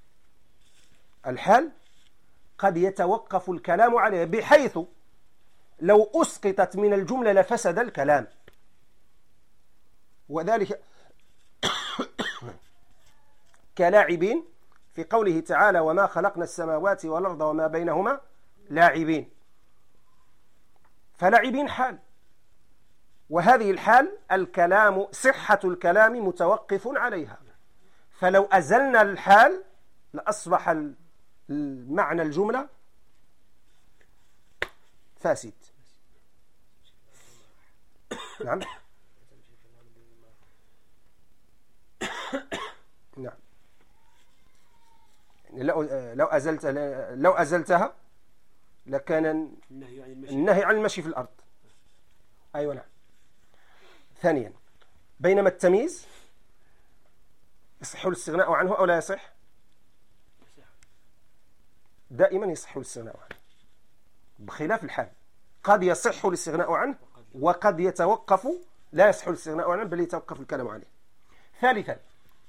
الحال قد يتوقف الكلام عليها بحيث لو أسقطت من الجملة لفسد الكلام. وذلك كلاعبين في قوله تعالى: وما خلقنا السماوات والأرض وما بينهما لاعبين. فلاعبين حال، وهذه الحال الكلام صحة الكلام متوقف عليها. فلو أزلنا الحال لأصبح معنى الجملة فاسد. نعم نعم لو لو أزلت لو أزلتها لكان النهي عن المشي في الأرض. أيوة نعم. ثانيا بينما التمييز يصح الاستغناء عنه أو لا يصح؟ دائما يصح الاستغناء عنه، بخلاف الحال قد يصح الاستغناء عنه وقد يتوقف، لا يصح الاستغناء عنه بل يتوقف الكلام عليه. ثالثا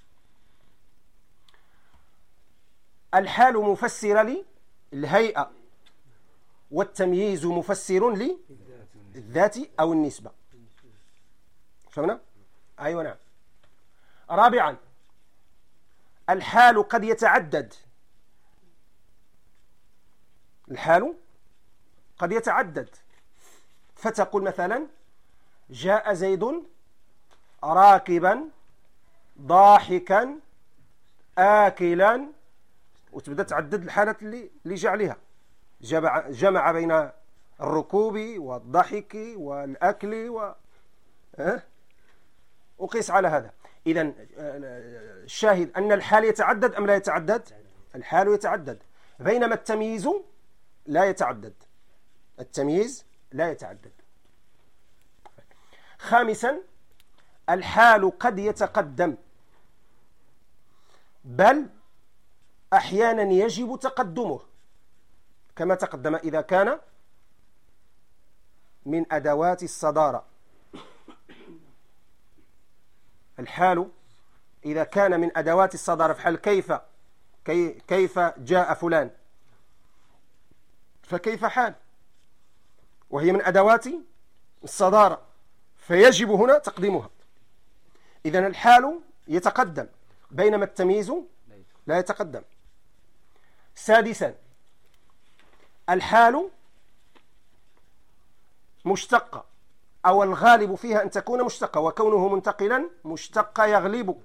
الحال مفسر للهيئة، والتمييز مفسر للذات أو النسبة. فهمنا؟ أيوة نعم. رابعا الحال قد يتعدد. الحال قد يتعدد، فتقول مثلا: جاء زيد راكبا ضاحكا آكلا، وتبدأ تعدد الحالات اللي اللي جاء عليها. جمع بين الركوب والضحك والأكل و أه؟ وقيس على هذا. إذن الشاهد أن الحال يتعدد أم لا يتعدد؟ الحال يتعدد، بينما التمييز لا يتعدد. التمييز لا يتعدد. خامسا الحال قد يتقدم، بل أحيانا يجب تقدمه، كما تقدم إذا كان من أدوات الصدارة. الحال إذا كان من أدوات الصدارة في حال كيف كي كيف جاء فلان، فكيف حال، وهي من أدوات الصدارة، فيجب هنا تقديمها. إذن الحال يتقدم، بينما التمييز لا يتقدم. سادسا الحال مشتقة، أو الغالب فيها أن تكون مشتقة، وكونه منتقلا مشتق يغلب.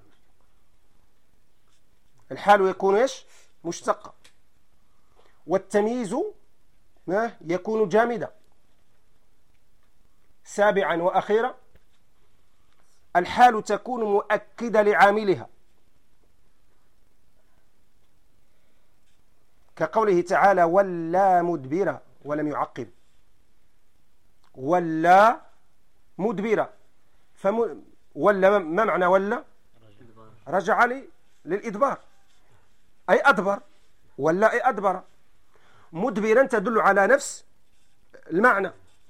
الحال يكون إيش؟ مشتقة. والتمييز يكون جامدا. سابعا وأخيرا الحال تكون مؤكدة لعاملها، كقوله تعالى ولا مدبرا ولم يعقب، ولا مدبرا. فم... ولا ما معنى ولا؟ رجع لي للإدبار أي أدبر، ولا أي أدبر. مدبرا تدل على نفس المعنى،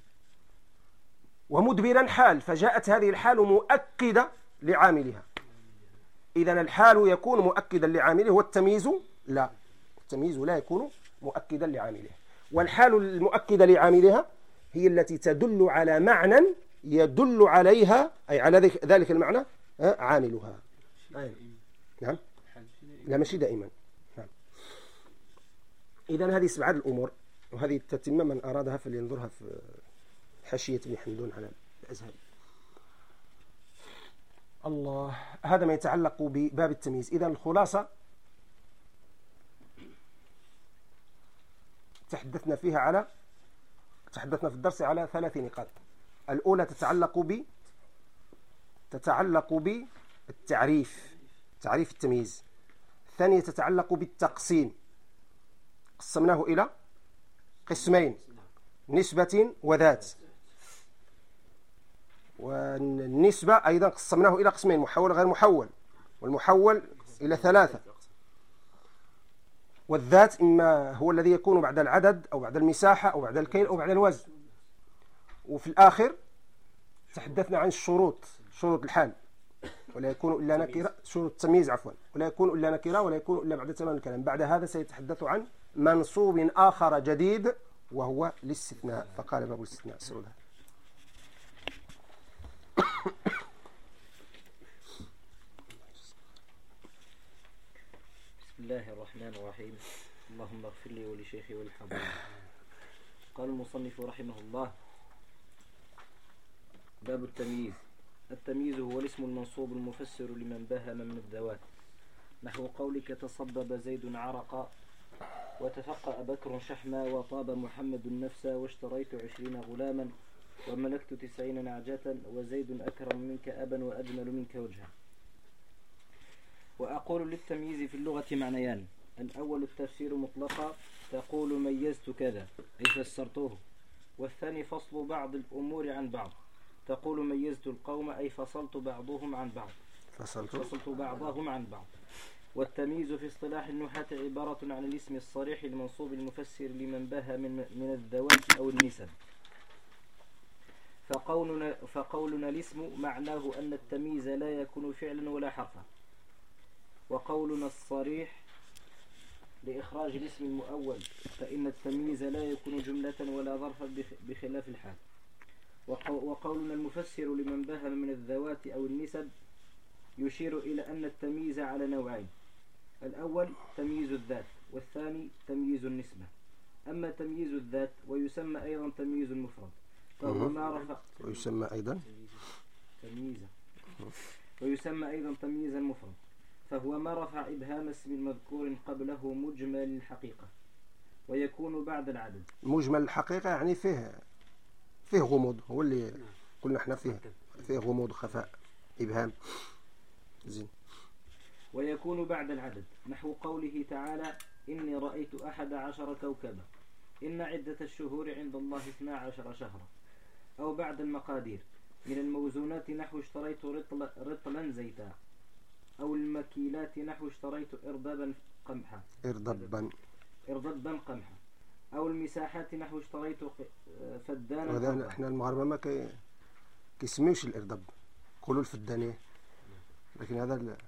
ومدبرا حال، فجاءت هذه الحال مؤكدة لعاملها. إذن الحال يكون مؤكدا لعامله والتمييز لا، التمييز لا يكون مؤكدا لعامله. والحال المؤكدة لعاملها هي التي تدل على معنى يدل عليها أي على ذلك المعنى عاملها. نعم، لا ماشي دائما. نعم. إذن هذه سبعة الأمور، وهذه تتم من أرادها فلينظرها في حاشية ابن حمدون على الأزهري. الله، هذا ما يتعلق بباب التمييز. إذن الخلاصة تحدثنا فيها على تحدثنا في الدرس على ثلاث نقاط. الأولى تتعلق ب تتعلق بالتعريف، تعريف التمييز. الثانية تتعلق بالتقسيم، قسمناه إلى قسمين، نسبة وذات. والنسبة أيضا قسمناه إلى قسمين، محول غير محول، والمحول إلى ثلاثة. والذات إما هو الذي يكون بعد العدد أو بعد المساحة أو بعد الكيل أو بعد الوزن. وفي الآخر تحدثنا عن الشروط، شروط الحال، ولا يكون إلا نكرة، شروط التمييز عفوا، ولا يكون إلا نكرة ولا يكون إلا بعد تمام الكلام. بعد هذا سيتحدث عن منصوب آخر جديد وهو الاستثناء، فقال باب الاستثناء سعودة. بسم الله الرحمن الرحيم. اللهم اغفر لي ولشيخي والحضور. قال المصنف رحمه الله: باب التمييز. التمييز هو الاسم المنصوب المفسر لمن بهم من الذوات، نحو قولك تصبب زيد عرقا، وتفقأ بكر شحما، وطاب محمد النفس، واشتريت عشرين غلاما، وملكت تسعين نعجة، وزيد أكرم منك أبا وأجمل منك وجها. وأقول للتمييز في اللغة معنيان: الأول التفسير مطلقا، تقول ميزت كذا أي فسرته. والثاني فصل بعض الأمور عن بعض، تقول ميزت القوم أي فصلت بعضهم عن بعض، فصلت, فصلت بعضهم عن بعض. والتمييز في اصطلاح النحاة عبارة عن الاسم الصريح المنصوب المفسر لمن بها من, من الذوات أو النسب. فقولنا, فقولنا الاسم معناه أن التمييز لا يكون فعلا ولا حرفا. وقولنا الصريح لإخراج الاسم المؤول، فإن التمييز لا يكون جملة ولا ظرفا بخلاف الحال. وقولنا المفسر لمن بهم من الذوات أو النسب يشير إلى أن التمييز على نوعين: الأول تمييز الذات، والثاني تمييز النسبة. أما تمييز الذات ويسمى أيضا تمييز المفرد، فهو ما رفع ويسمى أيضا تمييزا ويسمى أيضا تمييزا مفرد، فهو ما رفع إبهام اسم مذكور قبله مجمل الحقيقة، ويكون بعد العدد. مجمل الحقيقة يعني فيه فيه غموض، هو اللي قلنا احنا فيه فيه غموض خفاء إبهام. زين. ويكون بعد العدد، نحو قوله تعالى: إني رأيت أحد عشر كوكبا، إن عدة الشهور عند الله اثنا عشر شهرا. أو بعد المقادير من الموزونات، نحو اشتريت رطل رطلا زيتا. أو المكيلات، نحو اشتريت إردبا قمحا إردبا إردبا قمحا. أو المساحات، نحو اشتريت فدانا. وهذا احنا المغاربة ما كي كيسميوش الإردب، يقولوا الفدانية، لكن هذا ال...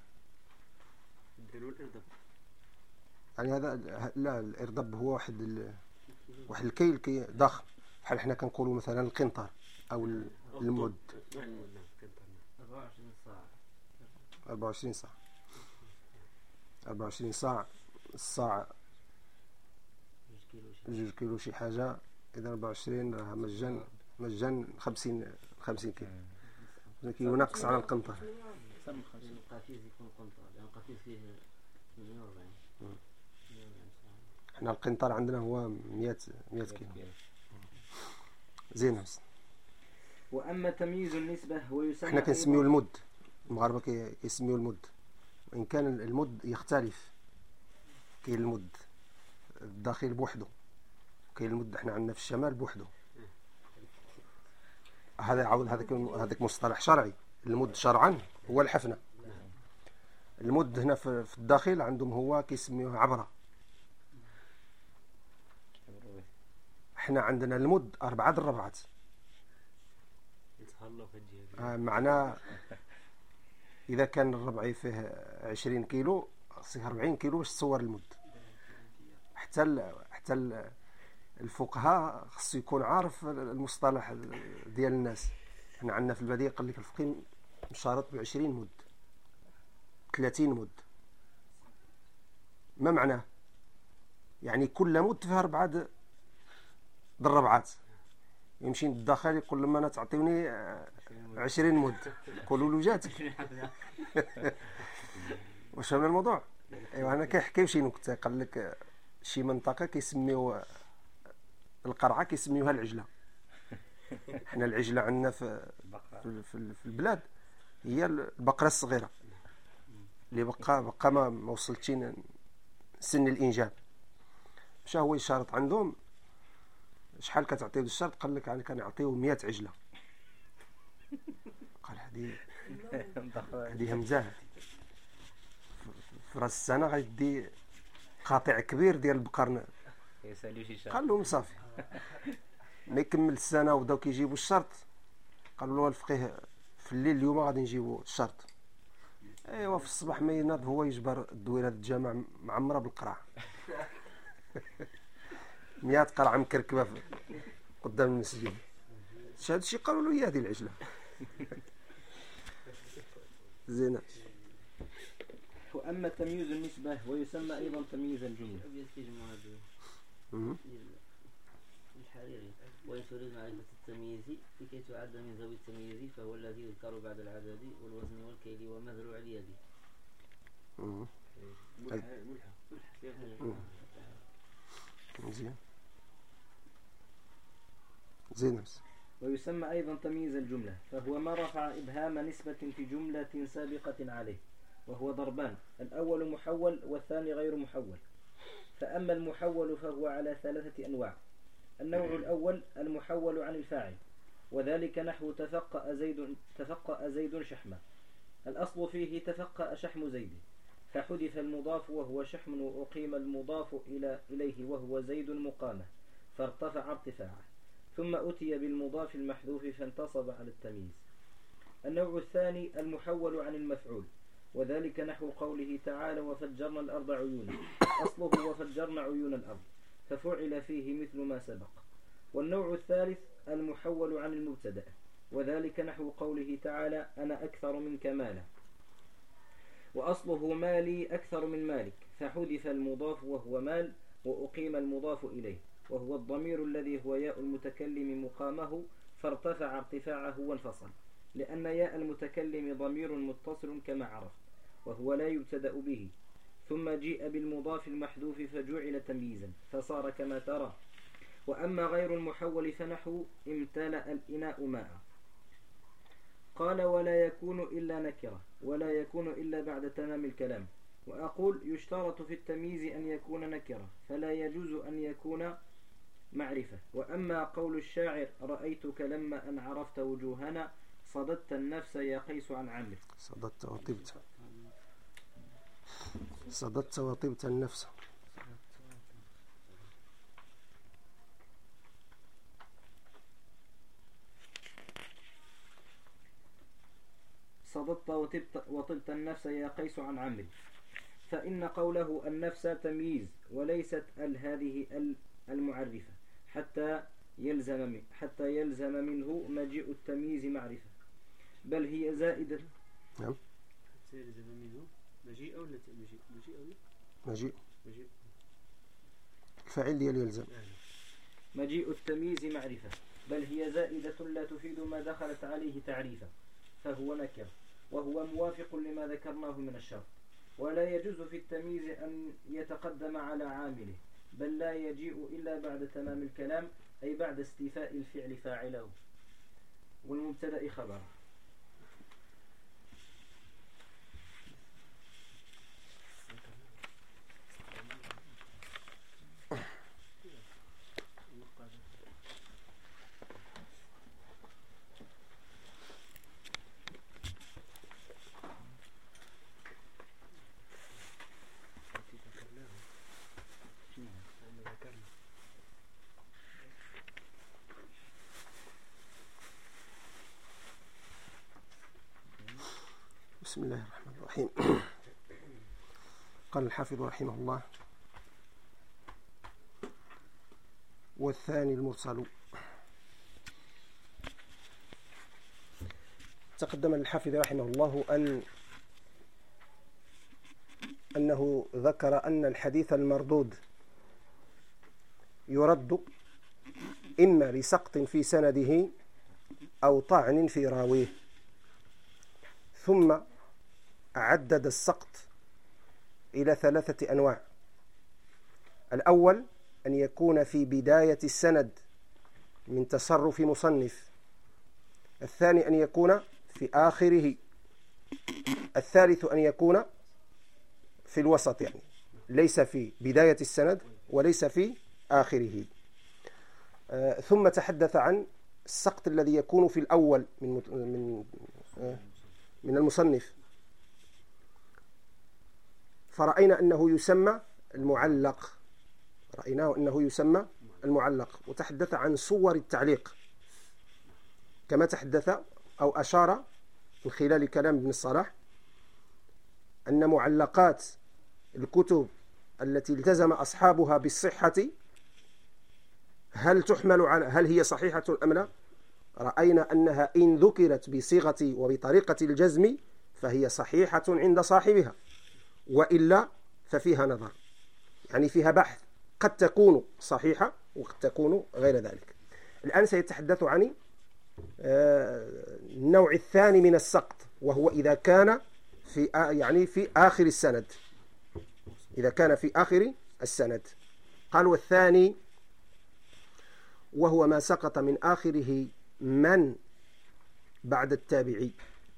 يعني هذا لا، الإردب هو واحد ال... واحد الكيل كي ضخم، بحال احنا كنقولوا مثلا القنطار أو المد. أربعة وعشرين صاع أربعة وعشرين صاع، الصاع جوج كيلو شي حاجة، إذا أربعة وعشرين راه مجان مجان خمسين خمسين كيلو، كيلو ناقص على القنطار. القفيز يكون قنطار، لأن القفيز فيه مئة وأربعين. احنا القنطار عندنا هو مئة مئة كيلو. زين. وأما تمييز النسبة هو يسمى، احنا كنسميو المد، المغاربة كيسميو المد، وإن كان المد يختلف. كاين المد الداخل بوحده، كاين المد احنا عندنا في الشمال بوحده. هذا عاود هذاك هذاك مصطلح شرعي. المد شرعا هو الحفنة. المد هنا في في الداخل عندهم هو كيسميوه عبرة. احنا عندنا المد أربعة د الربعات. آه معناه إذا كان الربعي فيه عشرين كيلو خصيه أربعين كيلو باش تصور المد. حتى ال حتى ال الفقهاء خصو يكون عارف المصطلح ديال الناس. احنا عندنا في البديع قال لك الفقيه مشارط بعشرين مد، ثلاثين مد. ما معناه؟ يعني كل مد فيها أربعة د الربعات. يمشي للداخل يقول لما انا تعطيوني عشرين مد، قولوا له جاتك. واش فهمنا الموضوع؟ ايوا انا كيحكيو شي نكته. قال لك شي منطقه كيسميو القرعه كيسميوها العجله. حنا العجله عندنا في في, في, في البلاد هي البقره الصغيره اللي بقى بقى ما, ما وصلتش سن الانجاب. مشى هو يشارط عندهم شحال كتعطيو الشرط. قال لك يعني كنعطيو مية عجله. قال هذه هذه همزه في راس السنه غيدي قاطع كبير ديال البقر. قال لهم صافي. ما يكمل السنه وبداو كيجيبوا الشرط. قالوا له الفقيه في الليل اليوم غادي نجيبوا الشرط. ايوا في الصباح ما يناض هو يجبر الدويره الجامع معمره بالقرع. مية قرعه مكركبه قدام المسجد. هذا الشيء قالوا له هي هذه العجله. زين. وأما تمييز النسبة ويسمى أيضا تمييز الجملة. الحريري وإن تريد معرفة التمييز لكي تعد من ذوي التمييز فهو الذي يذكر بعد العدد والوزن والكيل ومذروع اليد. زين زين. ويسمى أيضا تمييز الجملة فهو ما رفع إبهام نسبة في جملة سابقة عليه، وهو ضربان: الأول محول والثاني غير محول. فأما المحول فهو على ثلاثة أنواع. النوع الأول المحول عن الفاعل، وذلك نحو تفقأ زيد تفقأ زيد شحمة. الأصل فيه تفقأ شحم زيد، فحذف المضاف وهو شحم وأقيم المضاف إلى إليه وهو زيد مقامة فارتفع ارتفاعه، ثم أتي بالمضاف المحذوف فانتصب على التمييز. النوع الثاني المحول عن المفعول، وذلك نحو قوله تعالى: وفجرنا الأرض عيونا. أصله وفجرنا عيون الأرض، ففعل فيه مثل ما سبق. والنوع الثالث المحول عن المبتدأ، وذلك نحو قوله تعالى: أنا أكثر منك مالا. وأصله مالي أكثر من مالك، فحذف المضاف وهو مال وأقيم المضاف إليه وهو الضمير الذي هو ياء المتكلم مقامه فارتفع ارتفاعه وانفصل، لأن ياء المتكلم ضمير متصل كما عرف وهو لا يبتدأ به. ثم جيء بالمضاف المحذوف فجعل تمييزا فصار كما ترى. وأما غير المحول فنحو امتلأ الإناء ماء. قال: ولا يكون إلا نكرة، ولا يكون إلا بعد تمام الكلام. وأقول: يشترط في التمييز أن يكون نكرة، فلا يجوز أن يكون معرفة. وأما قول الشاعر: رأيتك لما أن عرفت وجوهنا صددت النفس يا قيس عن عمرو. صددت وطبت صددت وطبت النفس. صددت وطبت, وطبت النفس يا قيس عن عمرو. فإن قوله النفس تمييز وليست ال هذه ال المعرفة حتى يلزم حتى يلزم منه مجيء التمييز معرفة، بل هي زائدة. نعم. حتى يلزم منه مجيء ولا مجيء مجيء ولا مجيء مجيء الفاعل ديال يلزم. مجيء التمييز معرفة، بل هي زائدة لا تفيد ما دخلت عليه تعريفا، فهو نكر، وهو موافق لما ذكرناه من الشرط. ولا يجوز في التمييز أن يتقدم على عامله، بل لا يجيء إلا بعد تمام الكلام، أي بعد استيفاء الفعل فاعله والمبتدأ خبره. بسم الله الرحمن الرحيم. قال الحافظ رحمه الله: والثاني المرسل. تقدم للحافظ رحمه الله أن أنه ذكر أن الحديث المردود يرد إما لسقط في سنده أو طعن في راويه، ثم عدد السقط إلى ثلاثة أنواع. الأول أن يكون في بداية السند من تصرف مصنف، الثاني أن يكون في آخره، الثالث أن يكون في الوسط، يعني ليس في بداية السند وليس في آخره. آه ثم تحدث عن السقط الذي يكون في الأول من من آه من المصنف، فرأينا أنه يسمى المعلق، رأيناه أنه يسمى المعلق، وتحدث عن صور التعليق كما تحدث أو أشار من خلال كلام ابن الصلاح أن معلقات الكتب التي التزم أصحابها بالصحة هل تحمل على هل هي صحيحة أم لا؟ رأينا أنها إن ذكرت بصيغة وبطريقة الجزم فهي صحيحة عند صاحبها، وإلا ففيها نظر، يعني فيها بحث، قد تكون صحيحة وقد تكون غير ذلك. الآن سيتحدث عن النوع الثاني من السقط، وهو إذا كان في يعني في آخر السند، إذا كان في آخر السند. قال: والثاني وهو ما سقط من آخره من بعد التابعي.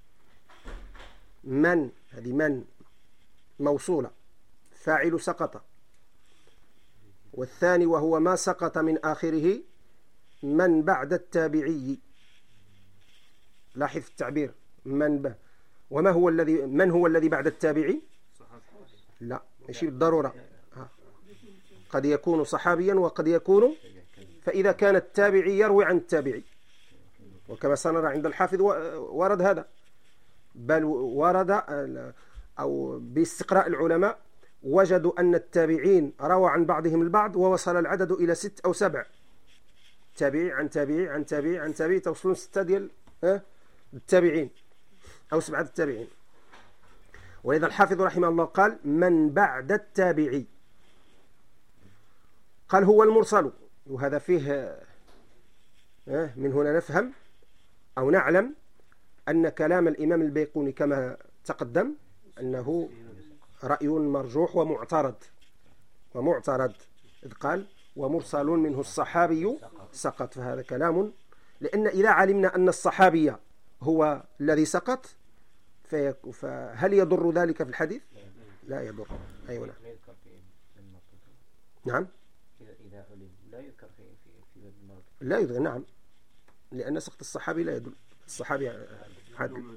من هذه من موصولة، فاعل سقط. والثاني وهو ما سقط من آخره من بعد التابعي. لاحظ التعبير من ب... وما هو الذي من هو الذي بعد التابعي؟ لا، ماشي بالضرورة، قد يكون صحابيا وقد يكون، فإذا كان التابعي يروي عن التابعي، وكما سنرى عند الحافظ ورد هذا، بل ورد أو باستقراء العلماء وجدوا أن التابعين روى عن بعضهم البعض ووصل العدد إلى ست أو سبع، تابعي عن تابعي عن تابعي عن تابعي، توصلون ستة ديال التابعين أو سبعة التابعين. ولذا الحافظ رحمه الله قال: من بعد التابعي. قال: هو المرسل. وهذا فيه من هنا نفهم أو نعلم أن كلام الإمام البيقوني كما تقدم أنه رأي مرجوح ومعترض ومعترض إذ قال: ومرسل منه الصحابي سقط. فهذا كلام، لأن إذا علمنا أن الصحابي هو الذي سقط فهل يضر ذلك في الحديث؟ لا يضر. أيوة نعم. نعم إذا علم لا يذكر في في باب المرض، لا يذكر، نعم، لأن سقط الصحابي لا يدل، الصحابي عدل.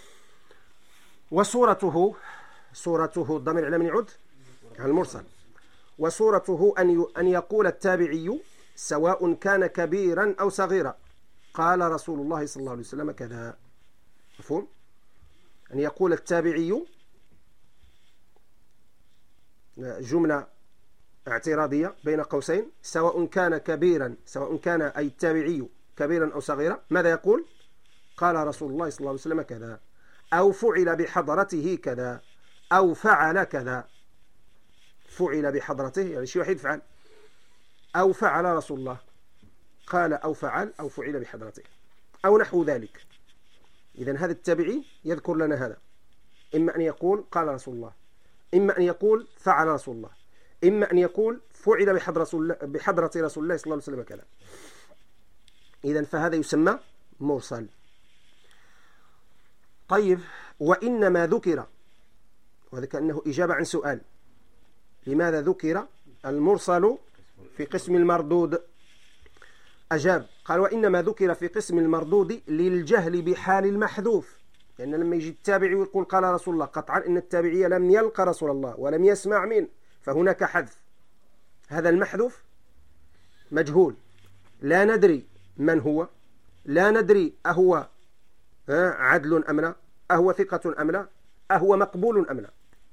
وصورته صورته الضمير على من يعود؟ على المرسل. وصورته أن أن يقول التابعي سواء كان كبيرا أو صغيرا قال رسول الله صلى الله عليه وسلم كذا. مفهوم؟ أن يقول التابعي جملة اعتراضية بين قوسين، سواء كان كبيرا، سواء كان أي التابعي كبيرا أو صغيرا، ماذا يقول؟ قال رسول الله صلى الله عليه وسلم كذا، أو فعل بحضرته كذا، أو فعل كذا. فعل بحضرته يعني شيء واحد فعل، أو فعل رسول الله، قال أو فعل أو فعل بحضرته أو نحو ذلك. إذن هذا التابعي يذكر لنا هذا، إما أن يقول قال رسول الله، إما أن يقول فعل رسول الله، إما أن يقول فعل بحضرة رسول الله, بحضرة رسول الله صلى الله عليه وسلم كذا. إذن فهذا يسمى مرسل. طيب، وإنما ذكر، وهذا كأنه إجابة عن سؤال، لماذا ذكر المرسل في قسم المردود؟ أجاب قال: وإنما ذكر في قسم المردود للجهل بحال المحذوف. لأن لما يجي التابعي ويقول قال رسول الله، قطعا إن التابعي لم يلقى رسول الله ولم يسمع منه، فهناك حذف. هذا المحذوف مجهول، لا ندري من هو، لا ندري أهو عدل أم لا، أهو ثقة أم لا، أهو مقبول أم لا؟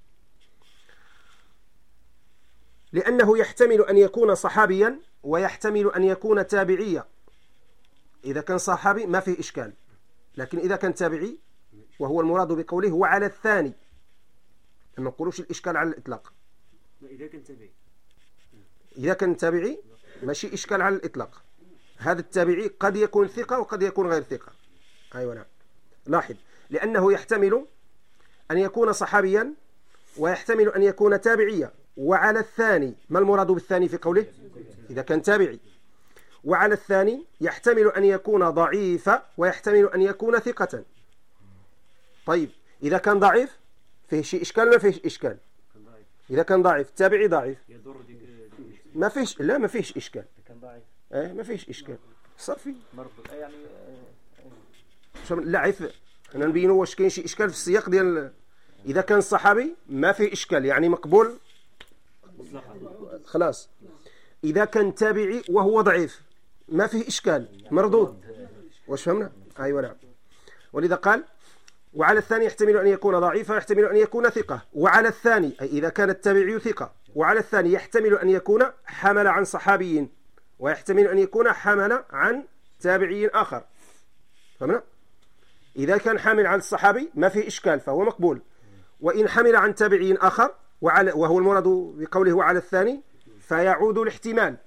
لأنه يحتمل أن يكون صحابيا ويحتمل أن يكون تابعيا. إذا كان صحابي ما فيه إشكال، لكن إذا كان تابعي وهو المراد بقوله وعلى الثاني، ما نقولوش الإشكال على الإطلاق. إذا كان تابعي إذا كان تابعي ماشي إشكال على الإطلاق. هذا التابعي قد يكون ثقة وقد يكون غير ثقة. أيوة نعم. لاحظ، لأنه يحتمل أن يكون صحابيا ويحتمل أن يكون تابعيا. وعلى الثاني، ما المراد بالثاني في قوله؟ إذا كان تابعي. وعلى الثاني يحتمل أن يكون ضعيفا ويحتمل أن يكون ثقة. طيب إذا كان ضعيف فيه شيء إشكال ما فيش إشكال؟ إذا كان ضعيف تابعي ضعيف ما فيش، لا ما فيش إشكال. كان ضعيف إيه ما فيش إشكال صافي. مربوط يعني شو لاعف أنا نبينوا واش كاين شي إشكال في السياق ديال. إذا كان الصحابي ما فيه إشكال يعني مقبول خلاص. إذا كان تابعي وهو ضعيف ما فيه إشكال مردود. واش فهمنا؟ أيوة نعم. ولذا قال وعلى الثاني يحتمل أن يكون ضعيفا ويحتمل أن يكون ثقة. وعلى الثاني أي إذا كان التابعي ثقة، وعلى الثاني يحتمل أن يكون حمل عن صحابي ويحتمل أن يكون حمل عن تابعي آخر. فهمنا؟ إذا كان حامل عن الصحابي ما فيه إشكال فهو مقبول. وإن حمل عن تابعي آخر وعلى وهو المراد بقوله وعلى الثاني فيعود الاحتمال.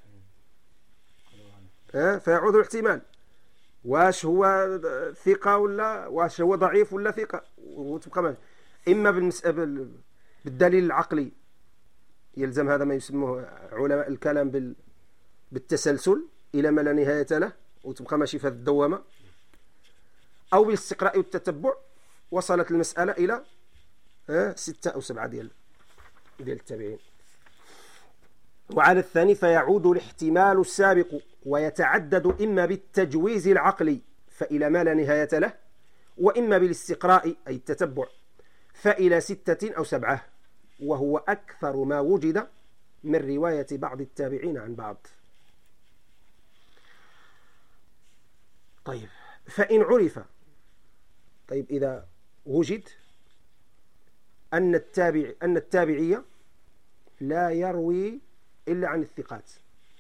أه؟ فيعود الاحتمال واش هو ثقة ولا واش هو ضعيف ولا ثقة، وتبقى إما بالمسألة بالدليل العقلي يلزم هذا ما يسموه علماء الكلام بالتسلسل إلى ما لا نهاية له وتبقى ماشي في هذه الدوامة، أو بالاستقراء والتتبع وصلت المسألة إلى أه ستة أو سبعة ديال ديال التابعين. وعلى الثاني فيعود الاحتمال السابق ويتعدد إما بالتجويز العقلي فإلى ما لا نهاية له، وإما بالاستقراء أي التتبع فإلى ستة أو سبعة، وهو أكثر ما وجد من رواية بعض التابعين عن بعض. طيب فإن عرف، طيب إذا وجد أن التابع أن التابعية لا يروي إلا عن الثقات،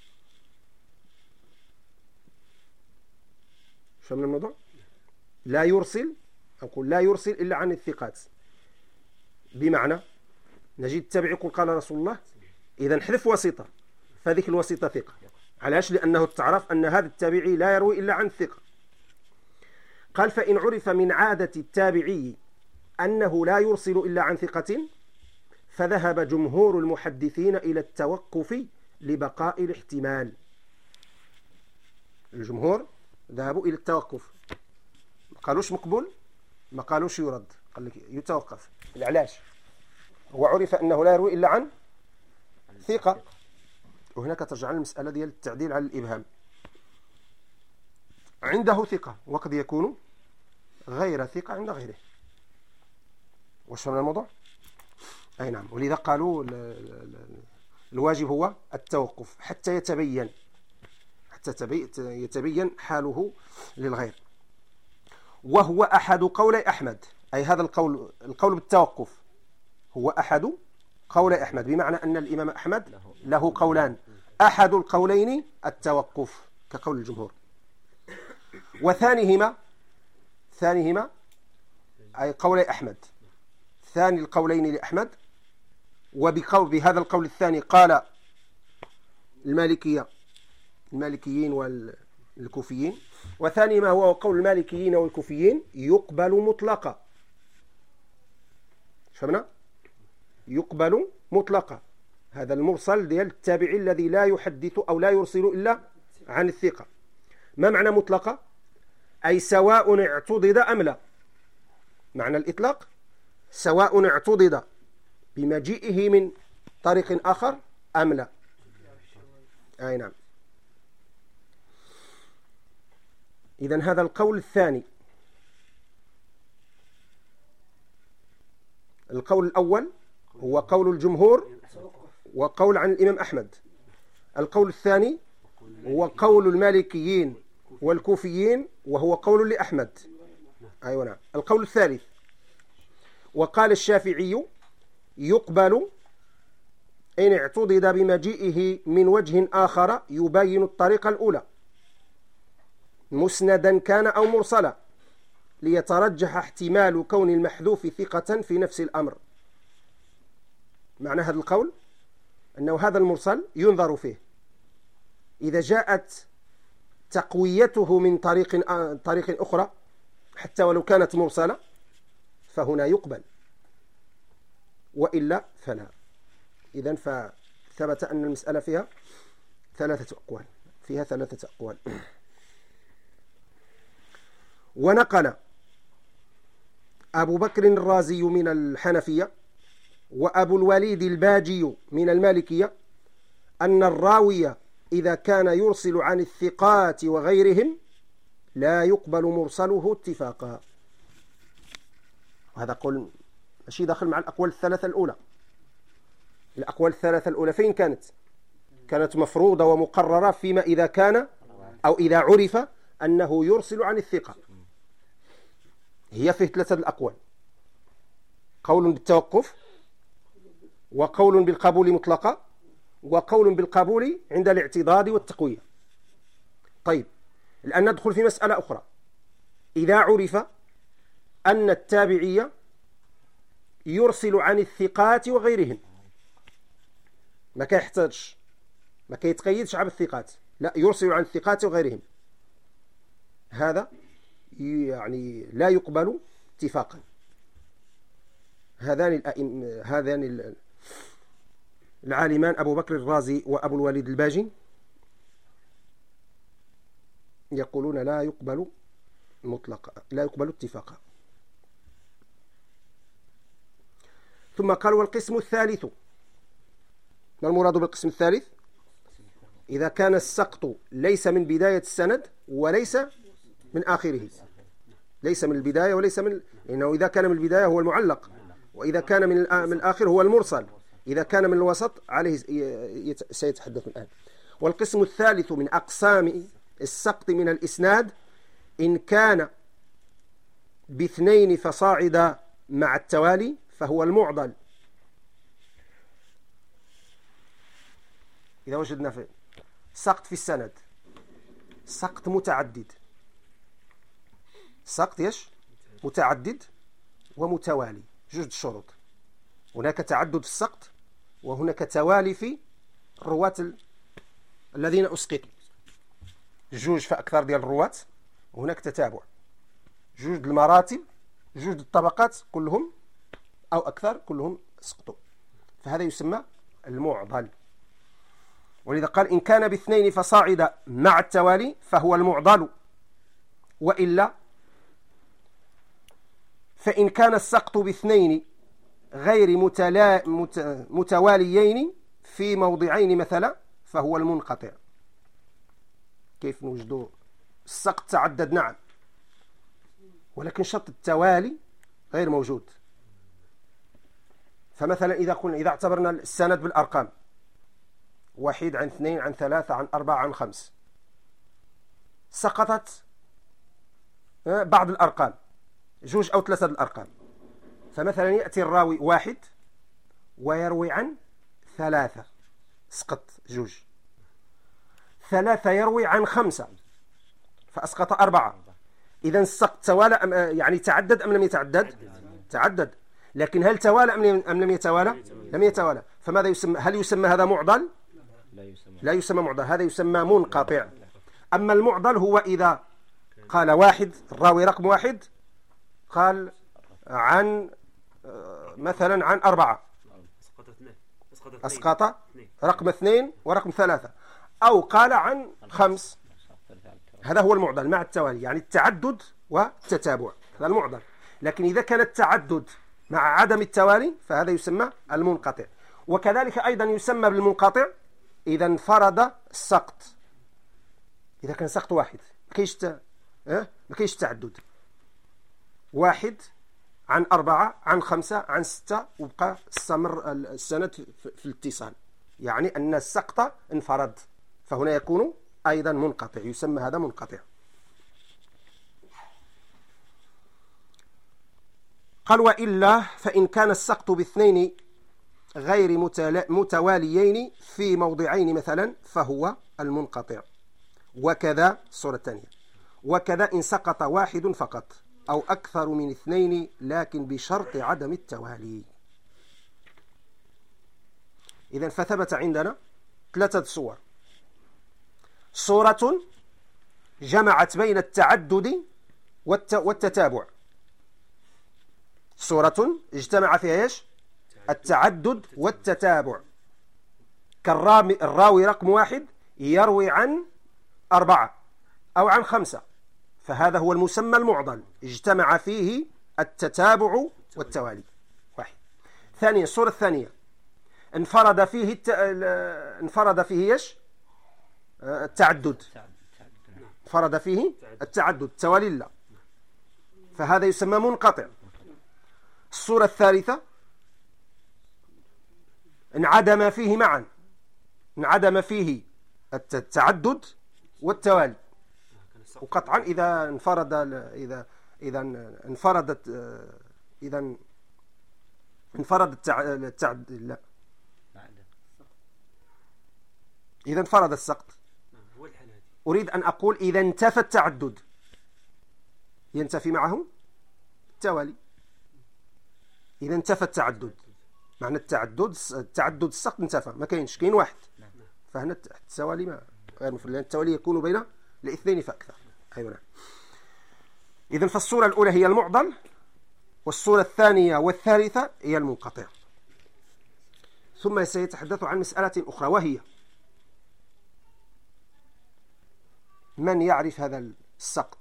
شو من الموضوع؟ لا يرسل، أقول لا يرسل إلا عن الثقات، بمعنى نجد التابعي يقول قال رسول الله، إذا نحذف وسيطة فذيك الوسيطة ثقة. علاش؟ لأنه تعرف أن هذا التابعي لا يروي إلا عن الثقة. قال فإن عرف من عادة التابعي أنه لا يرسل إلا عن ثقة فذهب جمهور المحدثين إلى التوقف لبقاء الاحتمال. الجمهور ذهبوا إلى التوقف، ما قالوش مقبول، ما قالوش يرد، قال لك يتوقف. علاش؟ هو عرف أنه لا يروي إلا عن ثقة. وهناك ترجع المسألة ديال التعديل على الإبهام. عنده ثقة وقد يكون غير ثقة عند غيره. وش من الموضوع؟ أي نعم. ولذا قالوا الواجب هو التوقف حتى يتبين حتى يتبين حاله للغير. وهو أحد قولي أحمد، أي هذا القول القول بالتوقف هو أحد قولي أحمد، بمعنى أن الإمام أحمد له قولان، أحد القولين التوقف كقول الجمهور، وثانيهما ثانيهما أي قولي أحمد، ثاني القولين لأحمد. وبقول بهذا القول الثاني قال المالكية المالكيين والكوفيين، وثاني ما هو قول المالكيين والكوفيين يقبل مطلقا. فهمنا؟ يقبل مطلقا، هذا المرسل ديال التابعي الذي لا يحدث أو لا يرسل إلا عن الثقة. ما معنى مطلقة؟ أي سواء اعتضد أم لا. معنى الإطلاق سواء اعتضد بمجيئه من طريق آخر أم لا. أي نعم. إذن هذا القول الثاني. القول الأول هو قول الجمهور وقول عن الإمام أحمد. القول الثاني هو قول المالكيين والكوفيين وهو قول لأحمد. أيوة نعم. القول الثالث وقال الشافعي يقبل إن اعتضد بمجيئه من وجه آخر يبين الطريقة الأولى مسندا كان أو مرسلا ليترجح احتمال كون المحذوف ثقة في نفس الأمر. معنى هذا القول أنه هذا المرسل ينظر فيه، إذا جاءت تقويته من طريق طريق أخرى حتى ولو كانت مرسلة فهنا يقبل، وإلا فلا. إذن فثبت أن المسألة فيها ثلاثة أقوال فيها ثلاثة أقوال. ونقل أبو بكر الرازي من الحنفية وأبو الوليد الباجي من المالكية أن الراوي إذا كان يرسل عن الثقات وغيرهم لا يقبل مرسله اتفاقا. وهذا قول ماشي داخل مع الأقوال الثلاثة الأولى. الأقوال الثلاثة الأولى فين كانت؟ كانت مفروضة ومقررة فيما إذا كان أو إذا عرف أنه يرسل عن الثقة. هي فيه ثلاثة الأقوال: قول بالتوقف، وقول بالقبول مطلقا، وقول بالقبول عند الاعتضاد والتقوية. طيب الآن ندخل في مسألة أخرى. إذا عرف أن التابعية يرسل عن الثقات وغيرهم، ما كيحتاجش ما كيتقيدش على الثقات، لا يرسل عن الثقات وغيرهم، هذا يعني لا يقبل اتفاقا. هذان الأئم هذان العالمان أبو بكر الرازي وأبو الوليد الباجي يقولون لا يقبل مطلقا، لا يقبل اتفاقا. ثم قال والقسم الثالث. ما المراد بالقسم الثالث؟ إذا كان السقط ليس من بداية السند وليس من آخره، ليس من البداية وليس من، إنه إذا كان من البداية هو المعلق، وإذا كان من من الآخر هو المرسل، إذا كان من الوسط عليه سيتحدث الآن. والقسم الثالث من أقسام السقط من الإسناد إن كان باثنين فصاعد مع التوالي فهو المعضل. إذا وجدنا في سقط في السند سقط متعدد، سقط يش متعدد ومتوالي، جوج الشروط. هناك تعدد في السقط وهناك توالي في الرواة الذين أسقطوا، جوج فأكثر ديال الرواة، وهناك تتابع، جوج المراتب، جوج الطبقات كلهم أو أكثر كلهم سقطوا، فهذا يسمى المعضل. ولذا قال إن كان باثنين فصاعد مع التوالي فهو المعضل، وإلا فإن كان السقط باثنين غير متلا... مت... متواليين في موضعين مثلا فهو المنقطع. كيف نوجدوا السقط تعدد؟ نعم، ولكن شرط التوالي غير موجود. فمثلا إذا قلنا إذا اعتبرنا السند بالأرقام واحد عن اثنين عن ثلاثة عن أربعة عن خمس، سقطت بعض الأرقام، جوج أو ثلاثة الأرقام. فمثلا يأتي الراوي واحد ويروي عن ثلاثة، سقط جوج. ثلاثة يروي عن خمسة فأسقط أربعة. إذن السقط توالى أم يعني تعدد أم لم يتعدد؟ تعدد. لكن هل توالى أم لم يتوالى؟ لم يتوالى. فماذا يسمى؟ هل يسمى هذا معضل؟ لا يسمى معضل، هذا يسمى منقطع. أما المعضل هو إذا قال واحد، الراوي رقم واحد قال عن مثلا عن أربعة، أسقط رقم اثنين ورقم ثلاثة، أو قال عن خمس، هذا هو المعضل مع التوالي، يعني التعدد والتتابع، هذا المعضل. لكن إذا كان التعدد مع عدم التوالي فهذا يسمى المنقطع. وكذلك أيضا يسمى بالمنقطع إذا انفرد السقط، إذا كان سقط واحد مكاينش مكاينش تعدد، واحد عن أربعة عن خمسة عن ستة، وبقى استمر السند في الاتصال، يعني أن السقط انفرد، فهنا يكون أيضا منقطع، يسمى هذا منقطع. قال وإلا فإن كان السقط باثنين غير متواليين في موضعين مثلا فهو المنقطع. وكذا الصورة الثانية، وكذا إن سقط واحد فقط أو أكثر من اثنين لكن بشرط عدم التوالي. إذن فثبت عندنا ثلاثة صور: صورة جمعت بين التعدد والتتابع، صورة اجتمع فيها ايش؟ التعدد والتتابع، كالراوي رقم واحد يروي عن أربعة أو عن خمسة، فهذا هو المسمى المعضل، اجتمع فيه التتابع والتوالي. واحد. ثانيا الصورة الثانية انفرد فيه الت... انفرد فيه ايش؟ التعدد، انفرد فيه التعدد، التوالي لا، فهذا يسمى منقطع. الصورة الثالثة انعدم فيه معا، انعدم فيه التعدد والتوالي. وقطعا إذا انفرد إذا إذا انفردت إذا انفرد التعدد لا إذا انفرد السقط. أريد أن أقول إذا انتفى التعدد ينتفي معه التوالي. إذا انتفى التعدد معنى التعدد التعدد السقط انتفى، ما كاينش، كاين واحد، فهنا التوالي ما غير مفرد، لأن التوالي يكون بين الاثنين فأكثر. أيوة نعم. إذن فالصورة الأولى هي المعضل، والصورة الثانية والثالثة هي المنقطع. ثم سيتحدث عن مسألة أخرى، وهي من يعرف هذا السقط،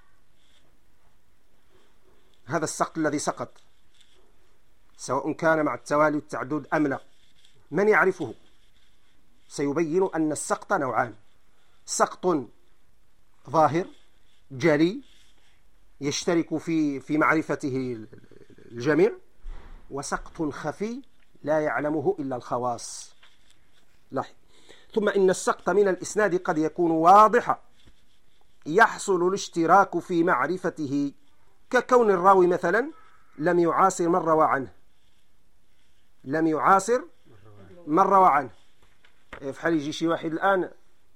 هذا السقط الذي سقط سواء كان مع التوالي والتعدد أم لا، من يعرفه؟ سيبين أن السقط نوعان: سقط ظاهر جلي يشترك في في معرفته الجميع، وسقط خفي لا يعلمه إلا الخواص. لاحظ. ثم إن السقط من الإسناد قد يكون واضحا يحصل الاشتراك في معرفته، ككون الراوي مثلا لم يعاصر من روى عنه، لم يعاصر من روى عنه. فحال يجي شي واحد الآن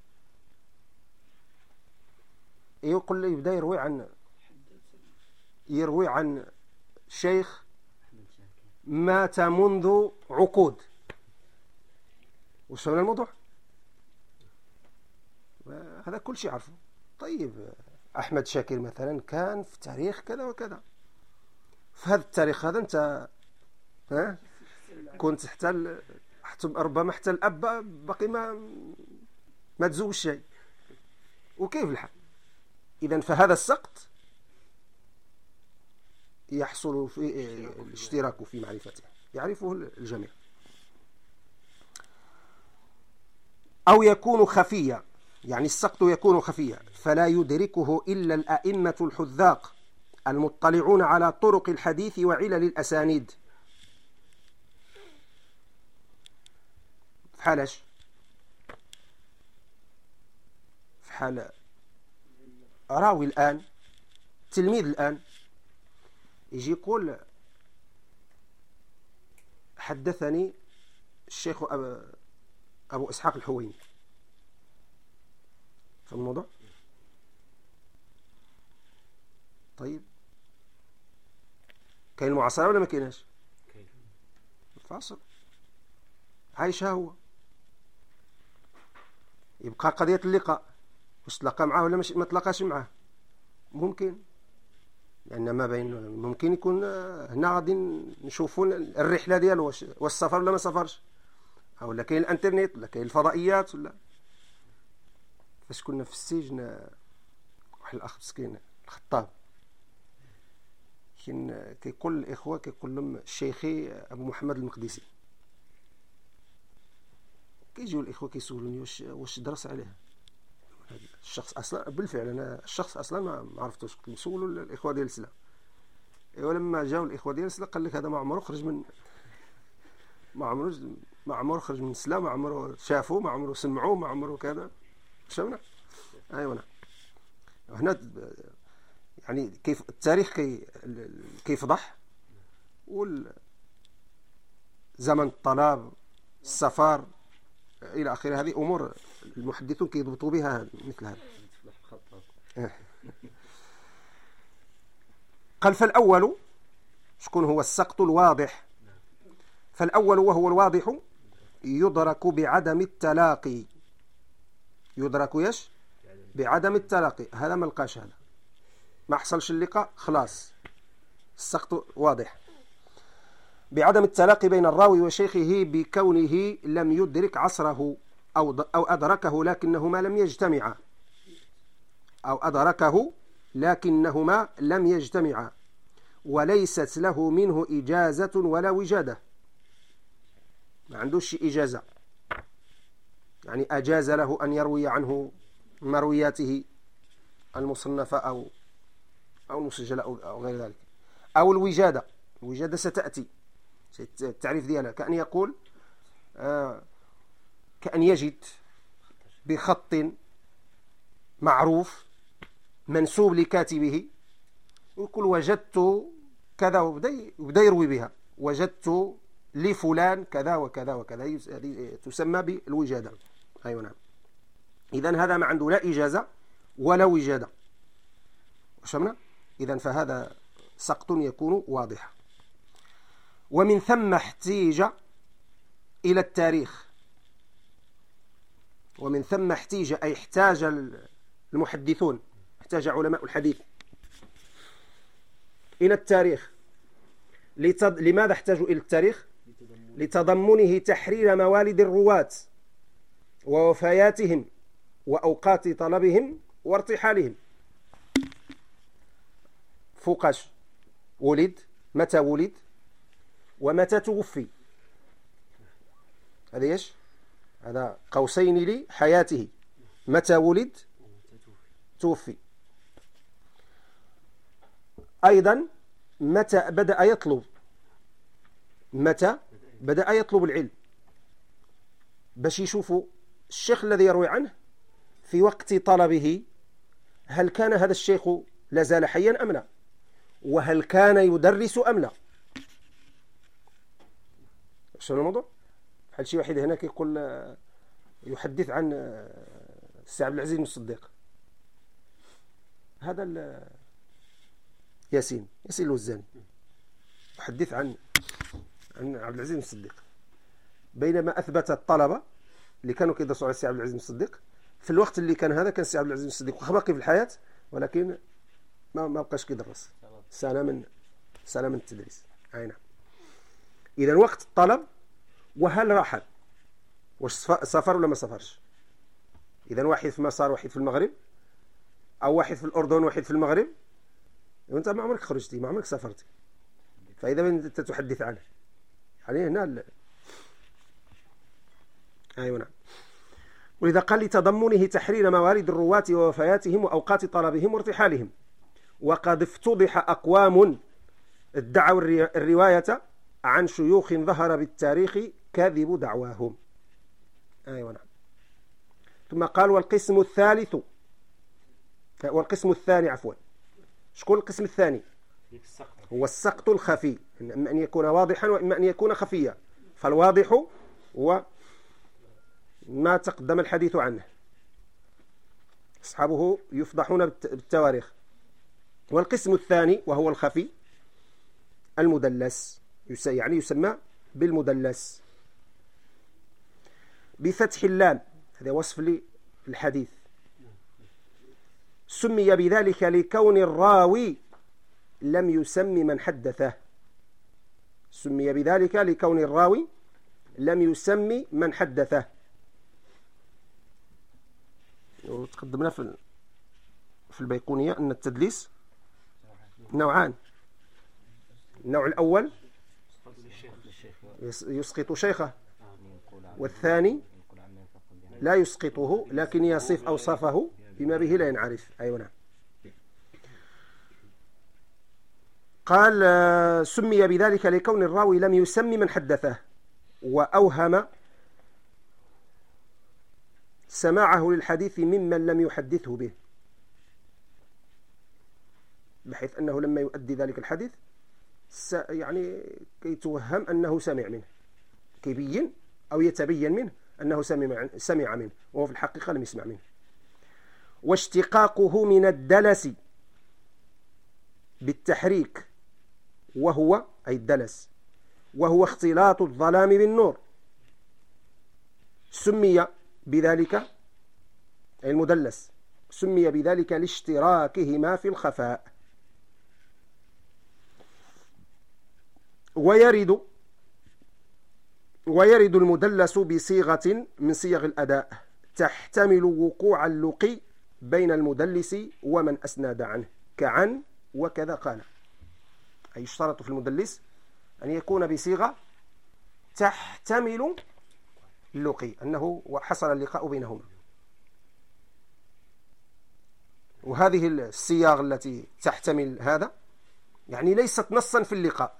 يقول لي يبدأ يروي عن يروي عن شيخ مات منذ عقود، وش هو الموضوع؟ هذا كل شيء عارفه. طيب أحمد شاكر مثلا كان في تاريخ كذا وكذا، في هذا التاريخ هذا أنت ها كنت حتى ال... حتى ربما حتى الأب باقي ما ما تزوج شيء، وكيف الحال؟ إذن فهذا السقط يحصل في الاشتراك في معرفته، يعرفه الجميع. أو يكون خفيا، يعني السقط يكون خفيا فلا يدركه إلا الأئمة الحذاق المطلعون على طرق الحديث وعلل الأسانيد. في حالش في حال راوي الآن، تلميذ الآن يجي يقول حدثني الشيخ أبو إسحاق الحويني، فهم الموضوع؟ طيب كاين المعاصرة ولا ما كايناش؟ فاصل عايشها هو. يبقى قضية اللقاء، واش تلاقى معاه ولا ما تلاقاش معاه؟ ممكن، لأن ما بين ممكن يكون هنا غادي نشوفون الرحلة ديالو واش واش سافر ولا ما سافرش، أو ولا كاين الانترنت ولا كاين الفضائيات ولا. فاش كنا في السجن واحد الأخ مسكين الخطاب كاين كيقول الإخوة كيقول لهم الشيخي أبو محمد المقدسي، كيجيو الإخوة كيسولوني واش واش درس عليه الشخص اصلا. بالفعل انا الشخص اصلا ما عرفتوش، كنت نسولوا الاخوه ديال السلا. ايوا لما جاوا الاخوه ديال السلا قال لك هذا ما عمره خرج من ما عمره ما عمره خرج من السلا، ما عمره شافوه، ما عمره سمعوه، ما عمره كذا. شفنا. ايوا هنا يعني كيف التاريخ كي كيفضح والزمن الطلب السفر إلى آخر هذه أمور المحدثون كيضبطوا بها مثل هذا. قال فالأول شكون هو السقط الواضح؟ فالأول وهو الواضح يدرك بعدم التلاقي. يدرك يش بعدم التلاقي. هذا ما لقاش، هذا ما حصلش اللقاء، خلاص السقط واضح. بعدم التلاقي بين الراوي وشيخه بكونه لم يدرك عصره أو أو أدركه لكنهما لم يجتمعا، أو أدركه لكنهما لم يجتمعا، وليست له منه إجازة ولا وجادة. ما عندوش إجازة، يعني أجاز له أن يروي عنه مروياته المصنفة أو أو المسجلة أو غير ذلك. أو الوجادة، الوجادة ستأتي التعريف ديالها، كأن يقول آه كأن يجد بخط معروف منسوب لكاتبه، ويقول وجدت كذا، وبدأ يروي بها، وجدت لفلان كذا وكذا وكذا، هذه تسمى بالوجادة. أيوة نعم. إذن هذا ما عنده لا إجازة ولا وجادة، وشمنا إذن فهذا سقط يكون واضحا. ومن ثم احتيج إلى التاريخ. ومن ثم احتيج أي احتاج المحدثون، احتاج علماء الحديث إلى التاريخ. لتض... لماذا احتاجوا إلى التاريخ؟ لتضمنه تحرير موالد الرواة ووفياتهم وأوقات طلبهم وارتحالهم. فوقاش ولد، متى ولد، ومتى توفي. هذا ايش؟ هذا قوسين لحياته، متى ولد توفي. أيضا متى بدأ يطلب، متى بدأ يطلب العلم، باش يشوفوا الشيخ الذي يروي عنه في وقت طلبه هل كان هذا الشيخ لازال حيا أم لا، وهل كان يدرس أم لا. شنو الموضوع؟ هل شي واحد هناك يقول يحدث عن السي عبد العزيز بن الصديق، هذا ياسين ياسين الوزاني يحدث عن عن عبد العزيز بن الصديق، بينما أثبت الطلبة اللي كانوا كيدرسوا على السي عبد العزيز بن الصديق في الوقت اللي كان هذا كان السي عبد العزيز بن الصديق باقي في الحياة، ولكن ما ما بقاش كيدرس، سنة من سنة من التدريس. أي نعم. إذا وقت الطلب، وهل رحل، واش سافر ولا ما سافرش. إذا واحد في مصر، واحد في المغرب، أو واحد في الأردن، واحد في المغرب، وأنت ما عمرك خرجتي، ما عمرك سافرتي، فإذا أنت تحدث عنه يعني هنا ال... أيوة نعم. ولذا قال لتضمنه تحرير موالد الرواة ووفياتهم وأوقات طلبهم وارتحالهم. وقد افتضح أقوام ادعوا الرواية عن شيوخ ظهر بالتاريخ كذب دعواهم. أيوة نعم. ثم قال والقسم الثالث، والقسم الثاني عفوا، شكون القسم الثاني؟ هو السقط الخفي، إما أن يكون واضحا وإما أن يكون خفيا. فالواضح هو ما تقدم الحديث عنه، أصحابه يفضحون بالتواريخ. والقسم الثاني وهو الخفي المدلس، يعني يسمى بالمدلس بفتح اللام، هذا وصف للحديث. سمي بذلك لكون الراوي لم يسم من حدثه. سمي بذلك لكون الراوي لم يسم من حدثه. وتقدمنا في في البيقونية أن التدليس نوعان. النوع الأول يسقط شيخه، والثاني لا يسقطه لكن يصف أوصافه بما به لا ينعرف. أيوة نعم. قال سمي بذلك لكون الراوي لم يسم من حدثه وأوهم سماعه للحديث ممن لم يحدثه به، بحيث أنه لما يؤدي ذلك الحديث يعني كي توهم أنه سمع منه، كيبين أو يتبين منه أنه سمع سمع منه وهو في الحقيقة لم يسمع منه. واشتقاقه من الدلس بالتحريك وهو أي الدلس وهو اختلاط الظلام بالنور سمي بذلك أي المدلس سمي بذلك لاشتراكهما في الخفاء. ويرد ويرد المدلس بصيغة من صيغ الأداء تحتمل وقوع اللقي بين المدلس ومن أسند عنه كعن وكذا قال. أي يشترط في المدلس أن يكون بصيغة تحتمل اللقي، أنه حصل اللقاء بينهما. وهذه الصياغ التي تحتمل هذا يعني ليست نصا في اللقاء.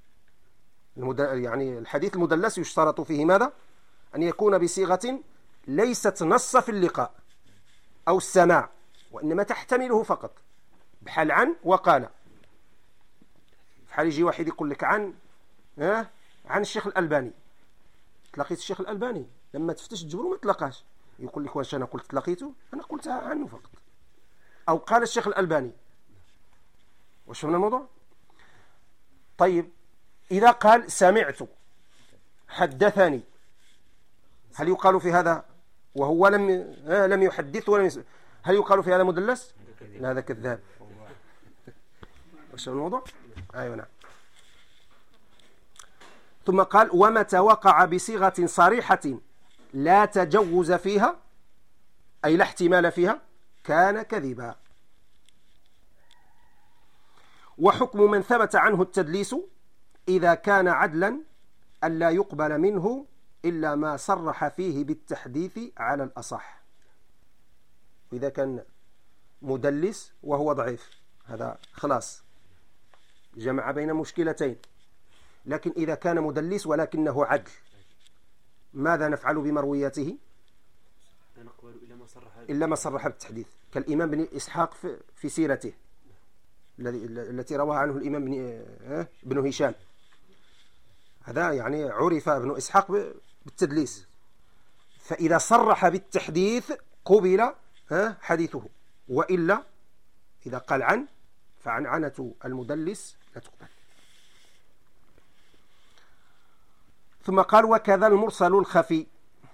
يعني الحديث المدلس يشترط فيه ماذا؟ أن يكون بصيغة ليست نص في اللقاء أو السماع، وإنما تحتمله فقط، بحال عن وقال. بحال يجي واحد يقول لك عن ها عن الشيخ الألباني، تلاقيت الشيخ الألباني، لما تفتش تجبره ما تلاقاش، يقول لك واش أنا قلت تلاقيته؟ أنا قلت عنه فقط. أو قال الشيخ الألباني. واش من الموضوع؟ طيب إذا قال سمعت حدثني، هل يقال في هذا وهو لم لم يحدث ولم يسمع، هل يقال في هذا مدلس؟ لا، هذا كذاب. واش الموضوع؟ أيوة نعم. ثم قال ومتى وقع بصيغة صريحة لا تجوز فيها أي لا احتمال فيها كان كذبا. وحكم من ثبت عنه التدليس إذا كان عدلا ألا يقبل منه إلا ما صرح فيه بالتحديث على الأصح. وإذا كان مدلس وهو ضعيف هذا خلاص جمع بين مشكلتين. لكن إذا كان مدلس ولكنه عدل ماذا نفعل بمروياته؟ إلا ما صرح بالتحديث، كالإمام بن إسحاق في سيرته التي روى عنه الإمام بن بن هشام، هذا يعني عرف ابن إسحاق بالتدليس، فإذا صرح بالتحديث قبل حديثه، وإلا إذا قال عن فعنعنة المدلس لا تقبل. ثم قال وكذا المرسل الخفي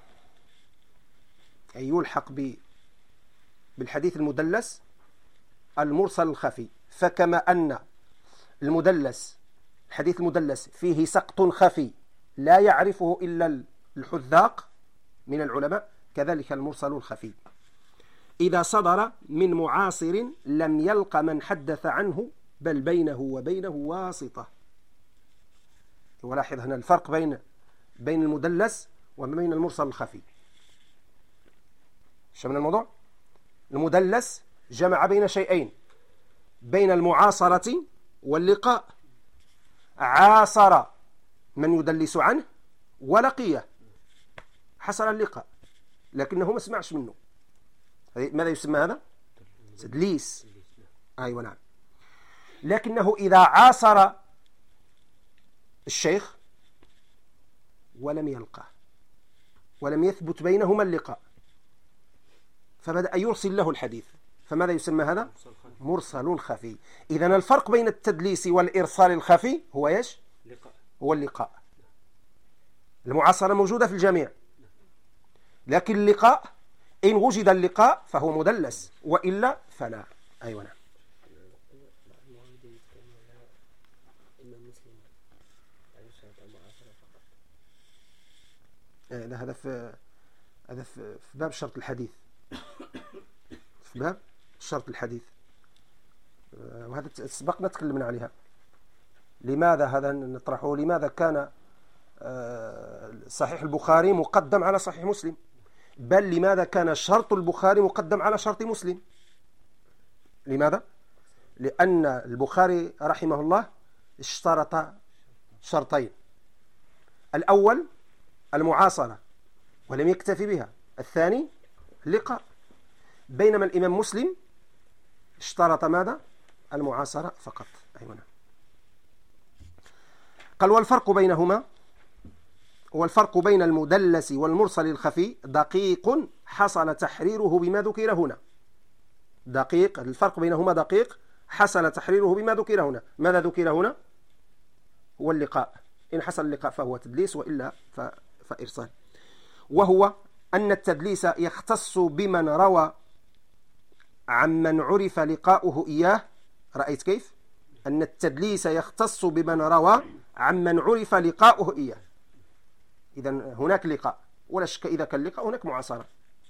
أي يلحق بالحديث المدلس المرسل الخفي. فكما أن المدلس الحديث المدلس فيه سقط خفي لا يعرفه إلا الحذاق من العلماء، كذلك المرسل الخفي إذا صدر من معاصر لم يلق من حدث عنه بل بينه وبينه واسطة. ولاحظ هنا الفرق بين بين المدلس وبين المرسل الخفي. شو من الموضوع؟ المدلس جمع بين شيئين، بين المعاصرة واللقاء، عاصر من يدلس عنه ولقيه، حصل اللقاء لكنه ما سمعش منه، ماذا يسمى هذا؟ تدليس. أيوة نعم. لكنه إذا عاصر الشيخ ولم يلقاه ولم يثبت بينهما اللقاء فبدأ يرسل له الحديث، فماذا يسمى هذا؟ مرسل خفي. إذن الفرق بين التدليس والإرسال الخفي هو إيش؟ هو اللقاء. المعاصرة موجودة في الجميع، لكن اللقاء إن وجد اللقاء فهو مدلس وإلا فلا. أيوة نعم. هذا في هذا في باب شرط الحديث، في باب شرط الحديث، وهذا سبقنا تكلمنا عليها. لماذا هذا نطرحه؟ لماذا كان صحيح البخاري مقدم على صحيح مسلم؟ بل لماذا كان شرط البخاري مقدم على شرط مسلم؟ لماذا؟ لأن البخاري رحمه الله اشترط شرطين: الأول المعاصرة ولم يكتفي بها، الثاني اللقاء، بينما الإمام مسلم اشترط ماذا؟ المعاصرة فقط. أيوة. قال والفرق بينهما، والفرق بين المدلس والمرسل الخفي دقيق حصل تحريره بما ذكر هنا. دقيق، الفرق بينهما دقيق حصل تحريره بما ذكر هنا. ماذا ذكر هنا؟ هو اللقاء، إن حصل اللقاء فهو تدليس وإلا فإرسال. وهو أن التدليس يختص بمن روى عمن عرف لقاؤه إياه. رأيت كيف؟ أن التدليس يختص بمن روى عمن عرف لقاؤه إياه. إذن هناك لقاء ولا شك، إذا كان لقاء هناك معاصرة.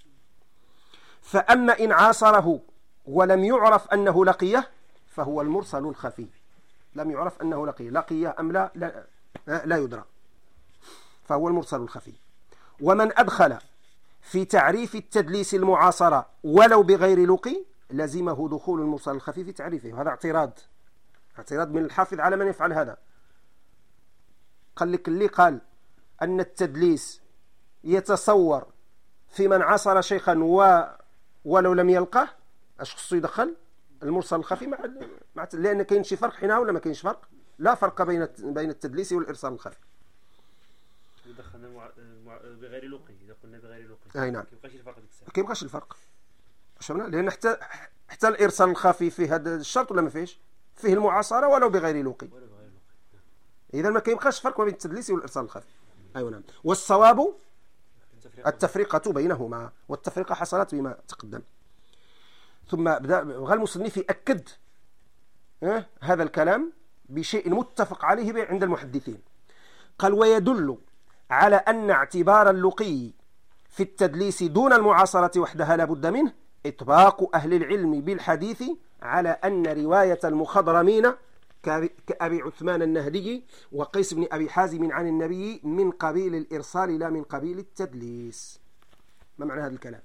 فأما إن عاصره ولم يعرف أنه لقيه فهو المرسل الخفي. لم يعرف أنه لقيه، لقيه أم لا لا, لا يدرى، فهو المرسل الخفي. ومن أدخل في تعريف التدليس المعاصرة ولو بغير لقي لزمه دخول المرسل الخفي في تعريفه. وهذا اعتراض اعتراض من الحافظ على من يفعل هذا. قال لك اللي قال أن التدليس يتصور في من عاصر شيخا و... ولو لم يلقه، اش خصو يدخل المرسل الخفي مع, مع... لأن كاين شي فرق هنا ولا ما كاينش فرق؟ لا فرق بين بين التدليس والإرسال الخفي. دخلنا مع... مع... بغير لقي، إذا قلنا بغير لقي أي نعم، كيبقاش الفرق ديك الساعة، كيبقاش الفرق. شفنا؟ لأن حتى حتى الإرسال الخفي فيه هذا الشرط ولا ما فيش؟ فيه المعاصرة ولو بغير لقي. إذا ما كيبقاش فرق بين التدليس والإرسال الخفي. أيوة نعم. والصواب التفرقة بينهما، والتفرقة حصلت بما تقدم. ثم بدأ بغى المصنف يأكد اه هذا الكلام بشيء متفق عليه عند المحدثين. قال ويدل على أن اعتبار اللقي في التدليس دون المعاصرة وحدها لا بد منه إطباق أهل العلم بالحديث على أن رواية المخضرمين كأبي عثمان النهدي وقيس بن أبي حازم عن النبي من قبيل الإرسال لا من قبيل التدليس. ما معنى هذا الكلام؟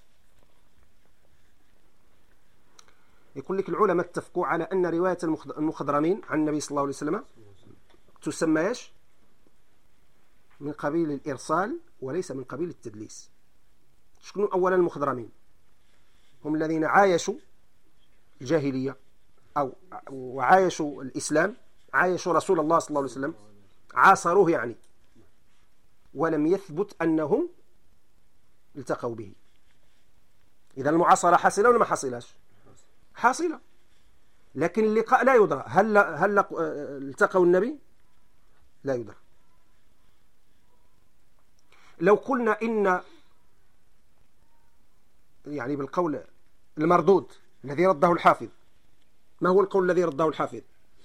يقول لك العلماء اتفقوا على أن رواية المخضرمين عن النبي صلى الله عليه وسلم تسمى ايش؟ من قبيل الإرسال وليس من قبيل التدليس. شكون أولا المخضرمين؟ هم الذين عايشوا الجاهلية أو وعايشوا الإسلام، عايشوا رسول الله صلى الله عليه وسلم، عاصروه يعني، ولم يثبت أنهم التقوا به. إذا المعاصرة حاصلة ولا ما حاصلاش؟ حاصلة، لكن اللقاء لا يدرى. هل هل التقوا النبي؟ لا يدرى. لو قلنا إن يعني بالقول المردود الذي رده الحافظ، ما هو القول الذي رده الحافظ؟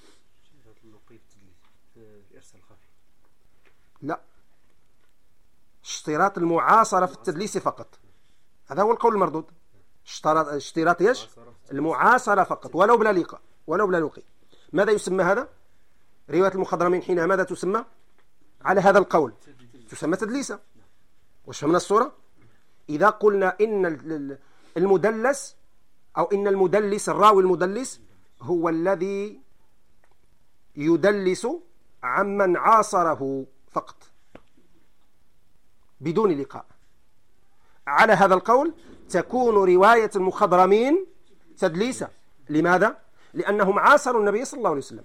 لا، اشتراط المعاصرة في التدليس فقط، هذا هو القول المردود. اشتراط اشتراط ايش؟ المعاصرة فقط ولو بلا لقاء، ولو بلا لقي. ماذا يسمى هذا؟ رواية المخضرمين حينها ماذا تسمى؟ على هذا القول تسمى تدليسا. وش فهمنا الصورة؟ إذا قلنا إن المدلس أو إن المدلس الراوي المدلس هو الذي يدلس عمن عاصره فقط بدون لقاء، على هذا القول تكون رواية المخضرمين تدليسا. لماذا؟ لأنهم عاصروا النبي صلى الله عليه وسلم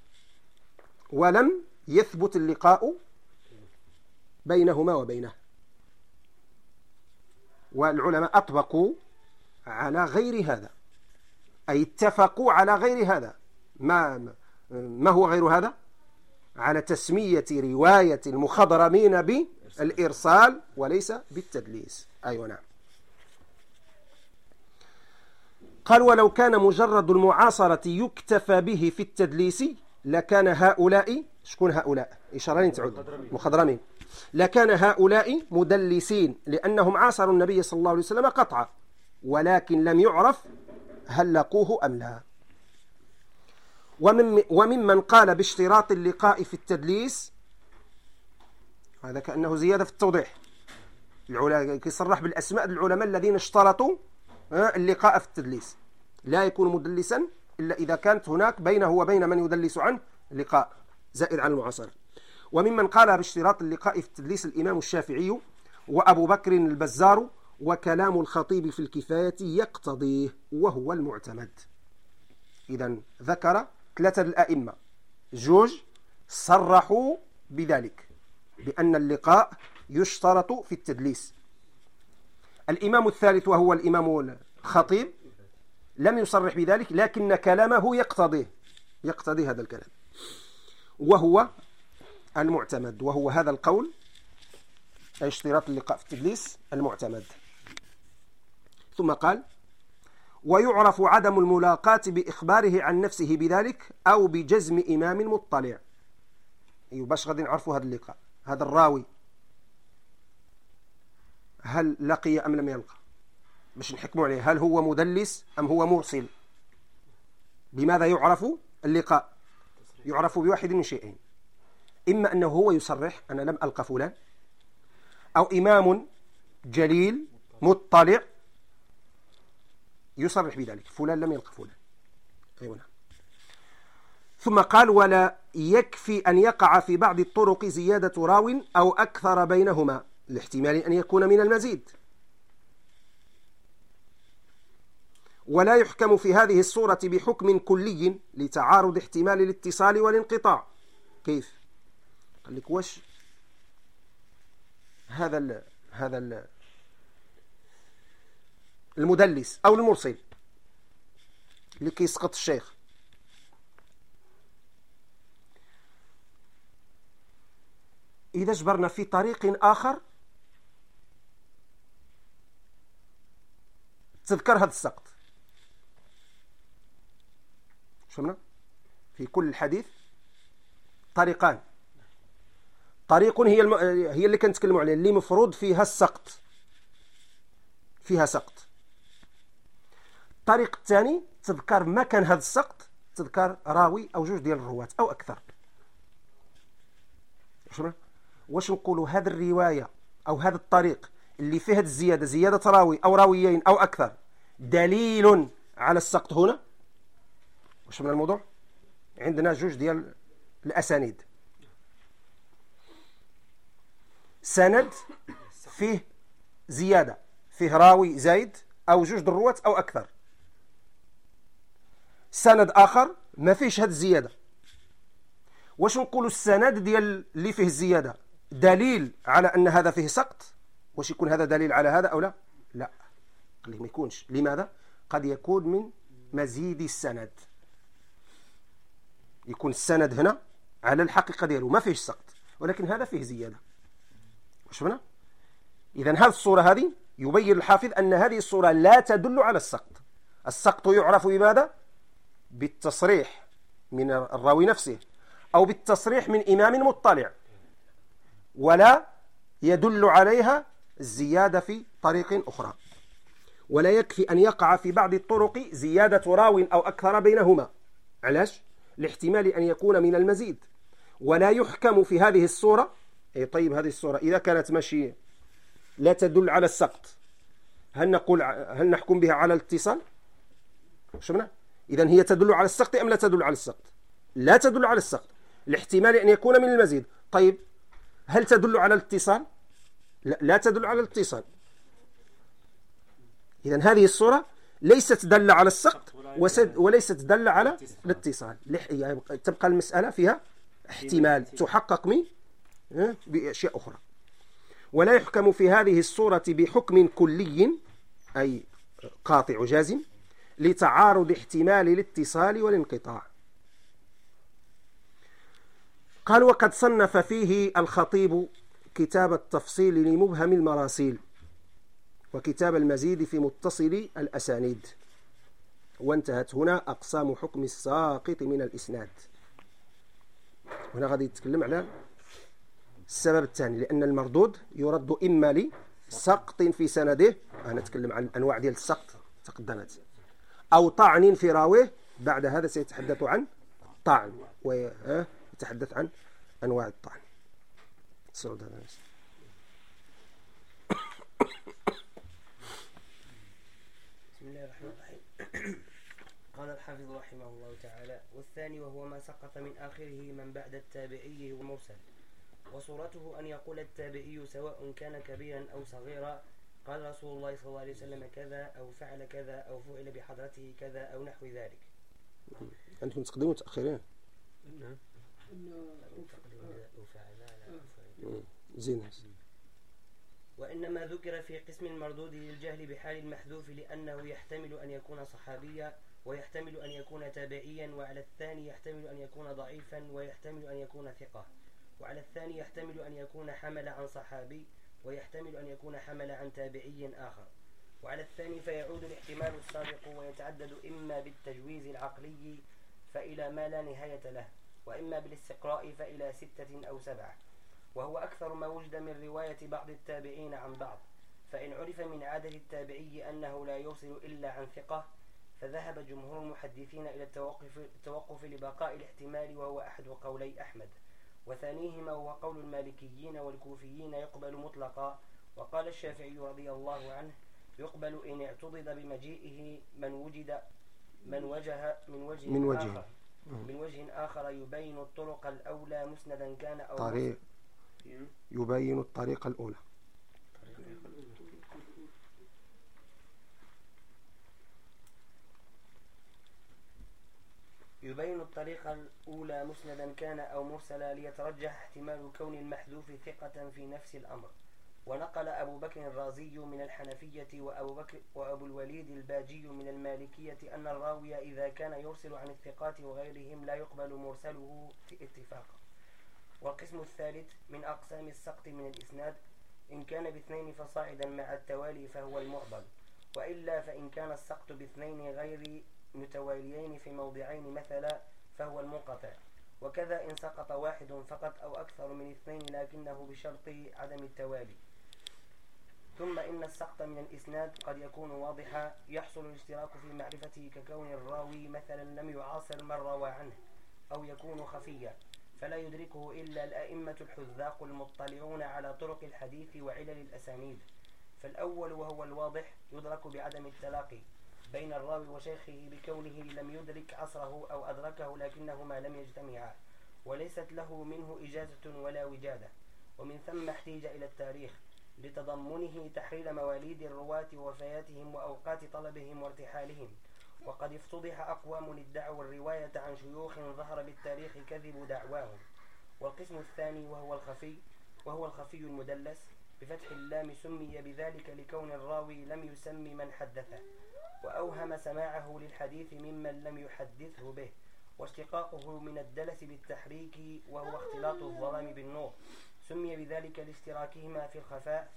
ولم يثبت اللقاء بينهما وبينه. والعلماء أطبقوا على غير هذا، أي اتفقوا على غير هذا. ما, ما هو غير هذا؟ على تسمية رواية المخضرمين بالإرسال وليس بالتدليس. أيوة نعم. قال ولو كان مجرد المعاصرة يكتفى به في التدليس لكان هؤلاء، شكون هؤلاء؟ إشارين تعود مخضرمين، لكان هؤلاء مدلسين لأنهم عاصروا النبي صلى الله عليه وسلم قطعا، ولكن لم يعرف هل لقوه أم لا. ومن وممن قال باشتراط اللقاء في التدليس، هذا كأنه زيادة في التوضيح، يصرح بالأسماء العلماء الذين اشترطوا اللقاء في التدليس، لا يكون مدلسا إلا إذا كانت هناك بينه وبين من يدلس عنه لقاء زائد عن المعاصرة. وممن قال باشتراط اللقاء في التدليس الإمام الشافعي وأبو بكر البزار، وكلام الخطيب في الكفاية يقتضيه وهو المعتمد. إذن ذكر ثلاثة الأئمة، جوج صرحوا بذلك، بأن اللقاء يشترط في التدليس. الإمام الثالث وهو الإمام الخطيب لم يصرح بذلك، لكن كلامه يقتضيه يقتضي هذا الكلام، وهو المعتمد، وهو هذا القول أي اشتراط اللقاء في التدليس المعتمد. ثم قال: ويعرف عدم الملاقاة بإخباره عن نفسه بذلك أو بجزم إمام مطلع. أيوة، باش غادي نعرفوا هذا اللقاء، هذا الراوي هل لقي أم لم يلقى، باش نحكموا عليه هل هو مدلس أم هو مرسل. بماذا يعرف اللقاء؟ يعرف بواحد من شيئين: إما أنه هو يصرح أنا لم ألقى فلان، أو إمام جليل مطلع يصرح بذلك فلان لم يلقى فلان. أيوة نعم. ثم قال: ولا يكفي أن يقع في بعض الطرق زيادة راو أو أكثر بينهما، لاحتمال أن يكون من المزيد. ولا يحكم في هذه الصورة بحكم كلي لتعارض احتمال الاتصال والانقطاع. كيف؟ قال لك: واش هذا ال هذا ال المدلس أو المرسل اللي كيسقط الشيخ، إذا جبرنا في طريق آخر تذكر هذا السقط، شفنا في كل الحديث طريقان: طريق هي الم... هي اللي كنتكلموا عليه، اللي مفروض فيها السقط، فيها سقط. الطريق الثاني تذكر مكان هذا السقط، تذكر راوي أو جوج ديال الرواة أو أكثر. شفنا؟ واش نقولوا هذه الرواية أو هذا الطريق اللي فيه الزيادة، زيادة راوي أو راويين أو أكثر، دليل على السقط هنا؟ واش من الموضوع؟ عندنا جوج ديال الأسانيد، سند فيه زيادة، فيه راوي زايد أو جوج الرواة أو أكثر. سند آخر ما فيش هذه الزيادة، واش نقولوا السند ديال اللي فيه الزيادة دليل على أن هذا فيه سقط؟ واش يكون هذا دليل على هذا أو لا؟ لا، قال لي ما يكونش. لماذا؟ قد يكون من مزيد السند، يكون السند هنا على الحقيقة دياله ما فيش سقط، ولكن هذا فيه زيادة. شفنا؟ إذن هذه الصورة هذه يبين الحافظ أن هذه الصورة لا تدل على السقط. السقط يعرف بماذا؟ بالتصريح من الراوي نفسه أو بالتصريح من إمام مطلع، ولا يدل عليها الزيادة في طريق أخرى. ولا يكفي أن يقع في بعض الطرق زيادة راو أو أكثر بينهما. علاش؟ لاحتمال أن يكون من المزيد. ولا يحكم في هذه الصورة. أي طيب، هذه الصورة إذا كانت ماشي لا تدل على السقط، هل نقول هل نحكم بها على الاتصال؟ شفنا؟ إذن هي تدل على السقط أم لا تدل على السقط؟ لا تدل على السقط، لاحتمال أن يكون من المزيد. طيب، هل تدل على الاتصال؟ لا, لا تدل على الاتصال. إذن هذه الصورة ليست دل على السقط وليست دل على الاتصال. يعني تبقى المسألة فيها احتمال تحقق من بأشياء أخرى. ولا يحكم في هذه الصورة بحكم كلي أي قاطع جازم لتعارض احتمال الاتصال والانقطاع. قال: وقد صنف فيه الخطيب كتاب التفصيل لمبهم المراسيل وكتاب المزيد في متصل الأسانيد. وانتهت هنا أقسام حكم الساقط من الإسناد. هنا غادي يتكلم على السبب الثاني، لأن المردود يرد إما لسقط في سنده، أنا أتكلم عن أنواع ديال السقط تقدمت، أو طعن في راويه، بعد هذا سيتحدث عن طعن ويتحدث عن أنواع الطعن. بسم الله الرحمن الرحيم. قال الحافظ رحمه الله تعالى: والثاني وهو ما سقط من آخره من بعد التابعي والمرسل، وصورته أن يقول التابعي سواء كان كبيرا أو صغيرا: قال رسول الله صلى الله عليه وسلم كذا، أو فعل كذا، أو فعل بحضرته كذا، أو نحو ذلك. أنتم تقدموا متأخرين. زين. وإنما ذكر في قسم المردود للجهل بحال المحذوف لأنه يحتمل أن يكون صحابيا ويحتمل أن يكون تابعيا، وعلى الثاني يحتمل أن يكون ضعيفا ويحتمل أن يكون ثقة، وعلى الثاني يحتمل أن يكون حمل عن صحابي ويحتمل أن يكون حمل عن تابعي آخر، وعلى الثاني فيعود الاحتمال السابق ويتعدد إما بالتجويز العقلي فإلى ما لا نهاية له، وإما بالاستقراء فإلى ستة أو سبعة، وهو أكثر ما وجد من رواية بعض التابعين عن بعض. فإن عرف من عادة التابعي أنه لا يرسل إلا عن ثقة فذهب جمهور المحدثين إلى التوقف, التوقف لبقاء الاحتمال، وهو أحد قولي أحمد، وثانيهما وهو قول المالكيين والكوفيين يقبل مطلقا. وقال الشافعي رضي الله عنه يقبل إن اعتضد بمجيئه من وجد من وجه من وجه, من وجه آخر من وجه آخر يبين الطرق الأولى مسندا كان أو طريق يبين الطريق الأولى. يبين الطريقة الأولى مسندا كان أو مرسلا ليترجح احتمال كون المحذوف ثقة في نفس الأمر. ونقل أبو بكر الرازي من الحنفية وأبو, بكر وأبو الوليد الباجي من المالكية أن الراوي إذا كان يرسل عن الثقات وغيرهم لا يقبل مرسله اتفاقا. والقسم الثالث من أقسام السقط من الإسناد إن كان باثنين فصاعدا مع التوالي فهو المعضل، وإلا فإن كان السقط باثنين غير متواليين في موضعين مثلا فهو المنقطع، وكذا إن سقط واحد فقط أو أكثر من اثنين لكنه بشرط عدم التوالي. ثم إن السقط من الإسناد قد يكون واضحا يحصل الاشتراك في معرفته ككون الراوي مثلا لم يعاصر من روى عنه، أو يكون خفيا فلا يدركه إلا الأئمة الحذاق المطلعون على طرق الحديث وعلل الأسانيد. فالأول وهو الواضح يدرك بعدم التلاقي بين الراوي وشيخه بكونه لم يدرك عصره أو أدركه لكنهما لم يجتمعا وليست له منه إجازة ولا وجادة. ومن ثم احتيج إلى التاريخ لتضمنه تحرير مواليد الرواة ووفياتهم وأوقات طلبهم وارتحالهم. وقد افتضح أقوام ادعوا الرواية عن شيوخ ظهر بالتاريخ كذب دعواهم. والقسم الثاني وهو الخفي وهو الخفي المدلس بفتح اللام سمي بذلك لكون الراوي لم يسمي من حدثه وأوهم سماعه للحديث ممن لم يحدثه به، واشتقاقه من الدلس بالتحريك وهو اختلاط الظلام بالنور سمي بذلك لاشتراكهما في الخفاء.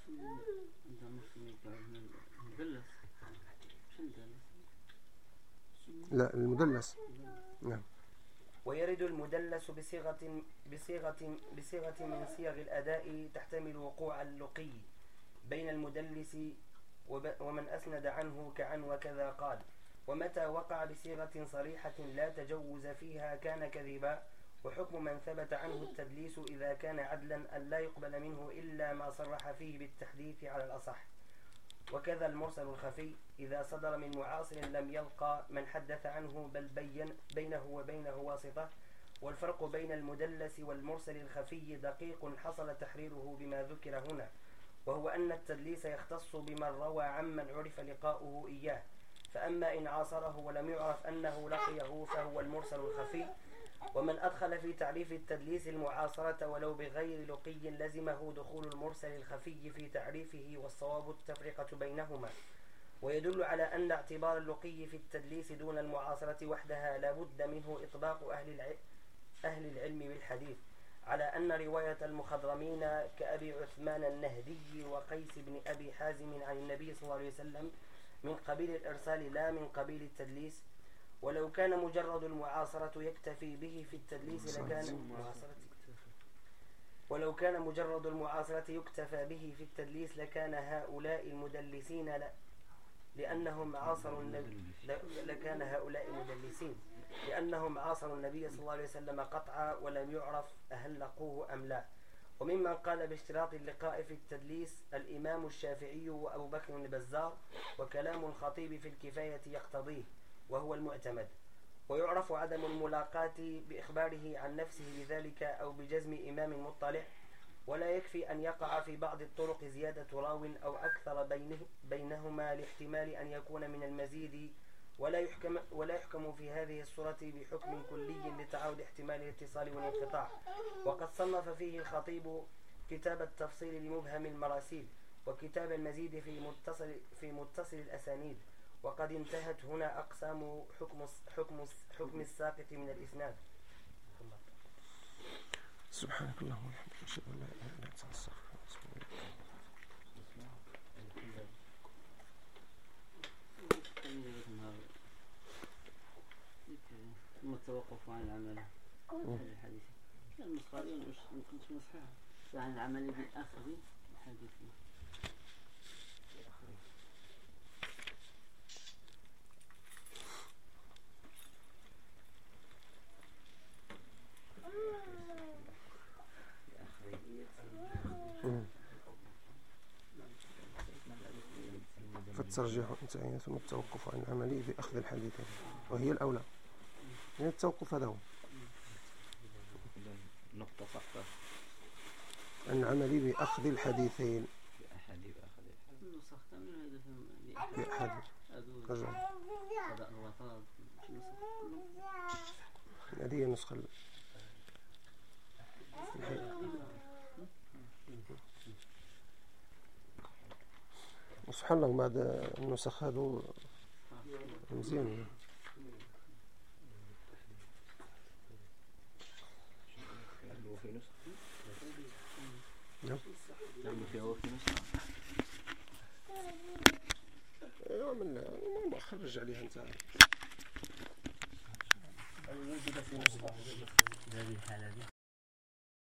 لا المدلس نعم. ويرد المدلس بصيغة بصيغة بصيغة من صيغ الأداء تحتمل وقوع اللقي بين المدلس ومن أسند عنه كعن وكذا قال. ومتى وقع بصيغة صريحة لا تجوز فيها كان كذبا. وحكم من ثبت عنه التدليس إذا كان عدلا أن لا يقبل منه إلا ما صرح فيه بالتحديث على الأصح. وكذا المرسل الخفي إذا صدر من معاصر لم يلقى من حدث عنه بل بين بينه وبينه واسطة. والفرق بين المدلس والمرسل الخفي دقيق حصل تحريره بما ذكر هنا، وهو أن التدليس يختص بمن روى عمن عرف لقاؤه إياه، فأما إن عاصره ولم يعرف أنه لقيه فهو المرسل الخفي. ومن أدخل في تعريف التدليس المعاصرة ولو بغير لقي لزمه دخول المرسل الخفي في تعريفه، والصواب التفرقة بينهما. ويدل على أن اعتبار اللقي في التدليس دون المعاصرة وحدها لا بد منه إطباق أهل العلم, أهل العلم بالحديث على أن رواية المخضرمين كأبي عثمان النهدي وقيس بن أبي حازم عن النبي صلى الله عليه وسلم من قبيل الإرسال لا من قبيل التدليس. ولو كان مجرد المعاصرة يكتفي به في التدليس لكان ولو كان مجرد المعاصرة يكتفى به في التدليس لكان هؤلاء المدلسين لا لأنهم عاصروا النبي لكان هؤلاء المدلسين لأنهم عاصروا النبي صلى الله عليه وسلم قطعا ولم يعرف هل لقوه أم لا. وممن قال باشتراط اللقاء في التدليس الإمام الشافعي وأبو بكر البزار، وكلام الخطيب في الكفاية يقتضيه وهو المعتمد. ويعرف عدم الملاقاة بإخباره عن نفسه بذلك أو بجزم إمام مطلع، ولا يكفي أن يقع في بعض الطرق زيادة راو أو أكثر بينه بينهما لاحتمال أن يكون من المزيد ولا يحكم ولا يحكم في هذه الصورة بحكم كلي لتعارض احتمال الاتصال والانقطاع. وقد صنف فيه الخطيب كتاب التفصيل لمبهم المراسيل، وكتاب المزيد في متصل في متصل الأسانيد. وقد انتهت هنا أقسام حكم حكم حكم الساقط من الإسناد. سبحانك اللهم وبحمدك أشهد أن لا إله إلا أنت أستغفرك وأتوب إليك. ثم التوقف عن العمل الحديث. النسخة مش كنت مسحها عن العمل بآخر الحديث. فالترجيح انتهى ثم التوقف عن العمل بأخذ الحديث، وهي الأولى. يعني التوقف هذا هو نقطة سقطة عن العمل بأخذ الحديثين بأحد بأخذ بأحد رجل. هذه هي النسخة. سبحان الله، بعد النسخ هذو مزيان. في نسخة نعم نعم فيها في نسخة ايوا من ما خرج عليها انت في نسخة هذه الحالة دي